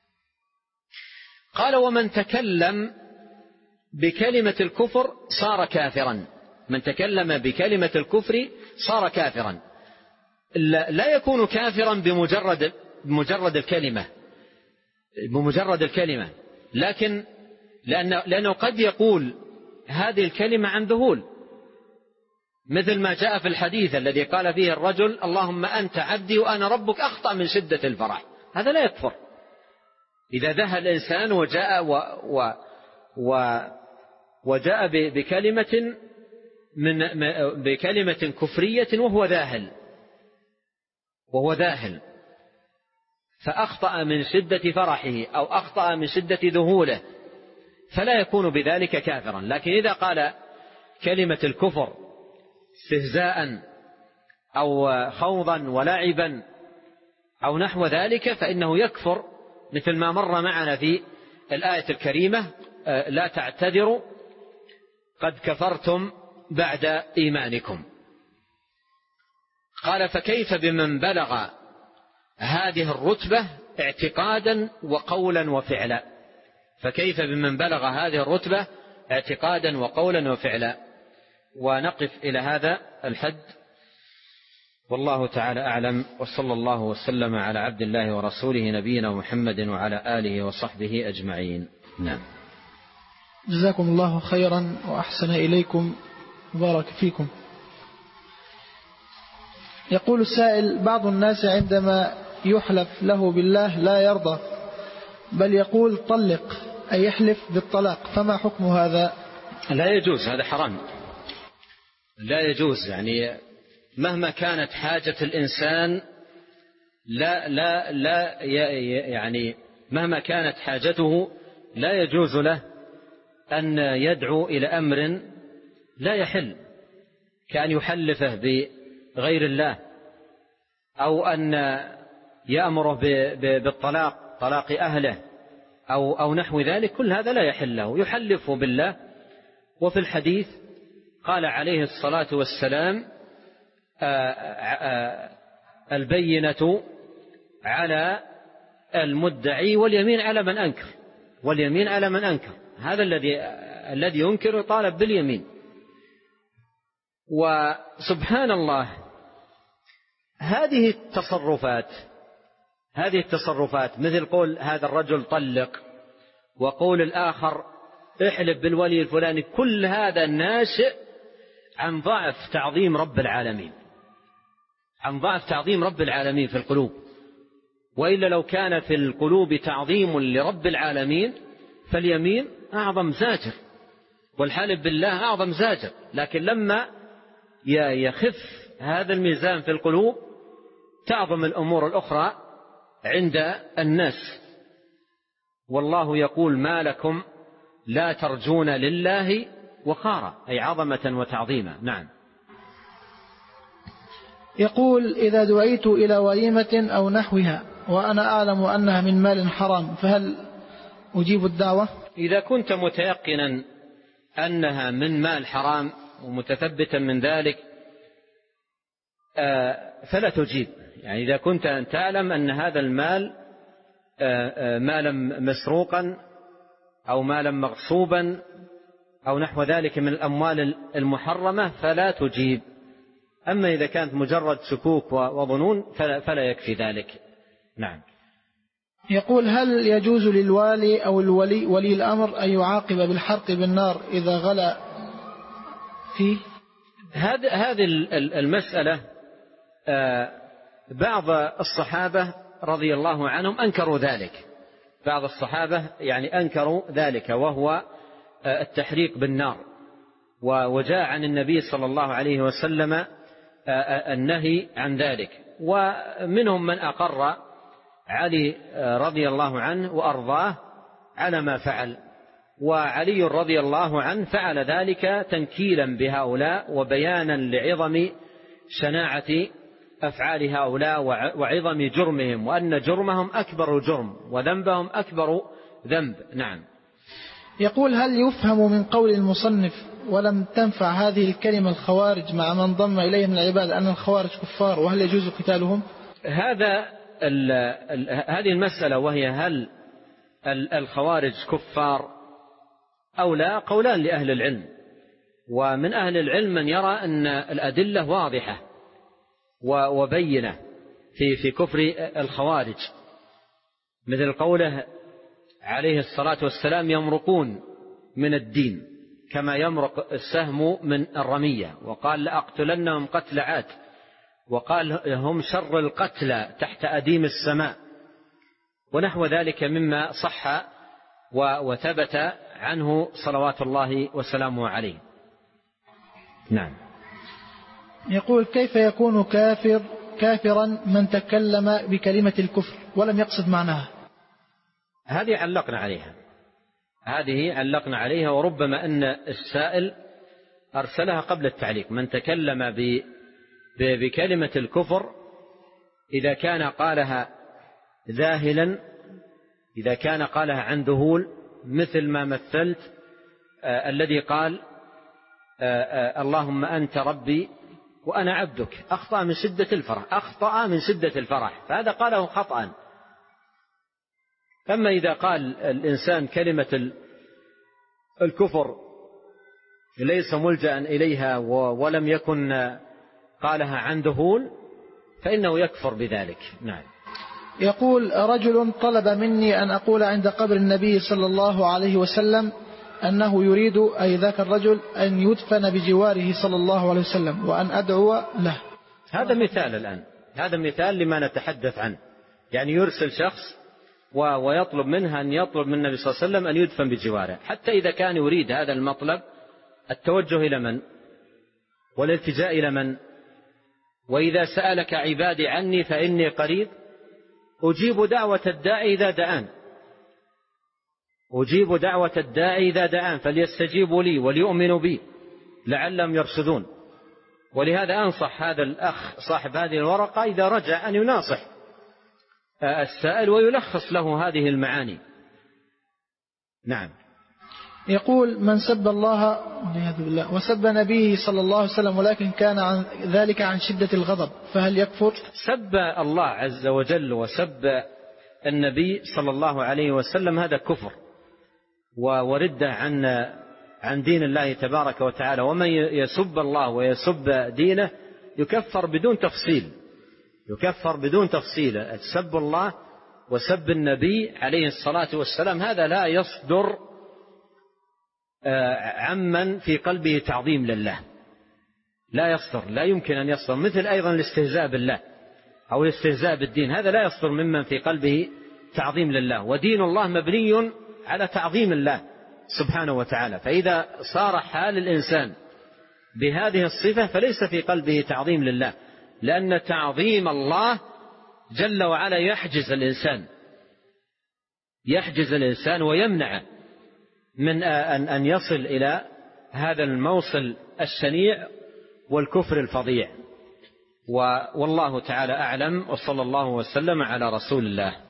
قال ومن تكلم بكلمة الكفر صار كافرا. من تكلم بكلمة الكفر صار كافرا. لا يكون كافرا بمجرد الكلمة، لكن لأنه قد يقول هذه الكلمة عن ذهول، مثل ما جاء في الحديث الذي قال فيه الرجل اللهم أنت عبدي وأنا ربك، أخطأ من شدة الفرح. هذا لا يكفر. إذا ذهل الإنسان وجاء بكلمة كفرية وهو ذاهل فأخطأ من شدة فرحه أو أخطأ من شدة ذهوله فلا يكون بذلك كافرا. لكن إذا قال كلمة الكفر استهزاء أو خوضا ولعبا أو نحو ذلك فإنه يكفر، مثل ما مر معنا في الآية الكريمة لا تعتذروا قد كفرتم بعد إيمانكم. قال فكيف بمن بلغ هذه الرتبة اعتقادا وقولا وفعلا. فكيف بمن بلغ هذه الرتبة اعتقادا وقولا وفعلا. ونقف إلى هذا الحد، والله تعالى أعلم، وصلى الله وسلم على عبد الله ورسوله نبينا محمد وعلى آله وصحبه أجمعين. نعم. جزاكم الله خيرا وأحسن إليكم وبارك فيكم. يقول السائل: بعض الناس عندما يحلف له بالله لا يرضى بل يقول طلق، أي يحلف بالطلاق، فما حكم هذا؟ لا يجوز، هذا حرام، لا يجوز. يعني مهما كانت حاجة الإنسان يعني مهما كانت حاجته لا يجوز له أن يدعو إلى أمر لا يحل، كأن يحلفه بغير الله أو أن يأمره بالطلاق، طلاق أهله أو نحو ذلك. كل هذا لا يحل له، يحلف بالله. وفي الحديث قال عليه الصلاة والسلام: البينة على المدعي واليمين على من أنكر، واليمين على من أنكر. هذا الذي ينكر يطالب باليمين. وسبحان الله، هذه التصرفات مثل قول هذا الرجل طلق، وقول الآخر احلف بالولي الفلاني، كل هذا ناشئ عن ضعف تعظيم رب العالمين، عن ضعف تعظيم رب العالمين في القلوب. وإلا لو كان في القلوب تعظيم لرب العالمين فاليمين أعظم زاجر، والحلف بالله أعظم زاجر. لكن لما يخف هذا الميزان في القلوب تعظم الأمور الأخرى عند الناس. والله يقول: ما لكم لا ترجون لله وقارا، أي عظمة وتعظيما. نعم. يقول: إذا دعيت إلى وليمة أو نحوها وأنا أعلم أنها من مال حرام فهل أجيب الدعوة؟ إذا كنت متيقنا أنها من مال حرام ومتثبتا من ذلك فلا تجيب. يعني إذا كنت أن تعلم أن هذا المال مالا مسروقا أو مالا مغصوبا أو نحو ذلك من الأموال المحرمة فلا تجيب. أما إذا كانت مجرد شكوك وظنون فلا يكفي ذلك. نعم. يقول: هل يجوز للوالي أو ولي الأمر أن يعاقب بالحرق بالنار إذا غلى فيه؟ هذه المسألة بعض الصحابة رضي الله عنهم أنكروا ذلك. بعض الصحابة يعني أنكروا ذلك، وهو التحريق بالنار، وجاء عن النبي صلى الله عليه وسلم النهي عن ذلك. ومنهم من أقر علي رضي الله عنه وأرضاه على ما فعل، وعلي رضي الله عنه فعل ذلك تنكيلا بهؤلاء وبيانا لعظم شناعة أفعال هؤلاء وعظم جرمهم، وأن جرمهم أكبر جرم وذنبهم أكبر ذنب. نعم. يقول: هل يفهم من قول المصنف ولم تنفع هذه الكلمة الخوارج مع من ضم إليه من العباد أن الخوارج كفار، وهل يجوز قتالهم؟ هذه المسألة، وهي هل الخوارج كفار أو لا، قولان لأهل العلم. ومن أهل العلم من يرى أن الأدلة واضحة وبينة في كفر الخوارج، مثل قوله عليه الصلاة والسلام: يمرقون من الدين كما يمرق السهم من الرمية. وقال: لأقتلنهم قتل عاد. وقال: هم شر القتلى تحت أديم السماء، ونحو ذلك مما صح وثبت عنه صلوات الله وسلامه عليه. نعم. يقول: كيف يكون كافرا من تكلم بكلمة الكفر ولم يقصد معناها؟ هذه علقنا عليها، وربما أن السائل أرسلها قبل التعليق. من تكلم بكلمة الكفر إذا كان قالها ذاهلا، إذا كان قالها عن ذهول، مثل ما مثلت الذي قال: اللهم أنت ربي وأنا عبدك، أخطأ من شدة الفرح، فهذا قاله خطأ. أما إذا قال الإنسان كلمة الكفر ليس ملجأ إليها ولم يكن قالها عن ذهول، فإنه يكفر بذلك. نعم. يقول: رجل طلب مني أن أقول عند قبر النبي صلى الله عليه وسلم أنه يريد، أي ذاك الرجل، أن يدفن بجواره صلى الله عليه وسلم، وأن أدعو له. هذا مثال الآن، هذا مثال لما نتحدث عنه. يعني يرسل شخص ويطلب منها أن يطلب من النبي صلى الله عليه وسلم أن يدفن بجواره، حتى إذا كان يريد هذا المطلب التوجه إلى من؟ والالتجاء إلى من؟ وإذا سألك عبادي عني فإني قريب أجيب دعوة الداعي إذا دعان، أجيب دعوة الداعي إذا دعان، فليستجيبوا لي وليؤمنوا بي لعلهم يرشدون. ولهذا أنصح هذا الأخ صاحب هذه الورقة إذا رجع أن يناصح السائل ويلخص له هذه المعاني. نعم. يقول: من سب الله وسب نبيه صلى الله عليه وسلم ولكن كان عن ذلك عن شدة الغضب، فهل يكفر؟ سب الله عز وجل وسب النبي صلى الله عليه وسلم هذا كفر وردة عن دين الله تبارك وتعالى. ومن يسب الله ويسب دينه يكفر بدون تفصيل. سب الله وسب النبي عليه الصلاة والسلام هذا لا يصدر عمن في قلبه تعظيم لله، لا يمكن أن يصدر. مثل أيضا الاستهزاء بالله أو الاستهزاء بالدين، هذا لا يصدر ممن في قلبه تعظيم لله. ودين الله مبني على تعظيم الله سبحانه وتعالى. فإذا صار حال الإنسان بهذه الصفة فليس في قلبه تعظيم لله، لأن تعظيم الله جل وعلا يحجز الإنسان ويمنع من أن يصل إلى هذا الموصل الشنيع والكفر الفظيع. والله تعالى أعلم، وصلى الله وسلم على رسول الله.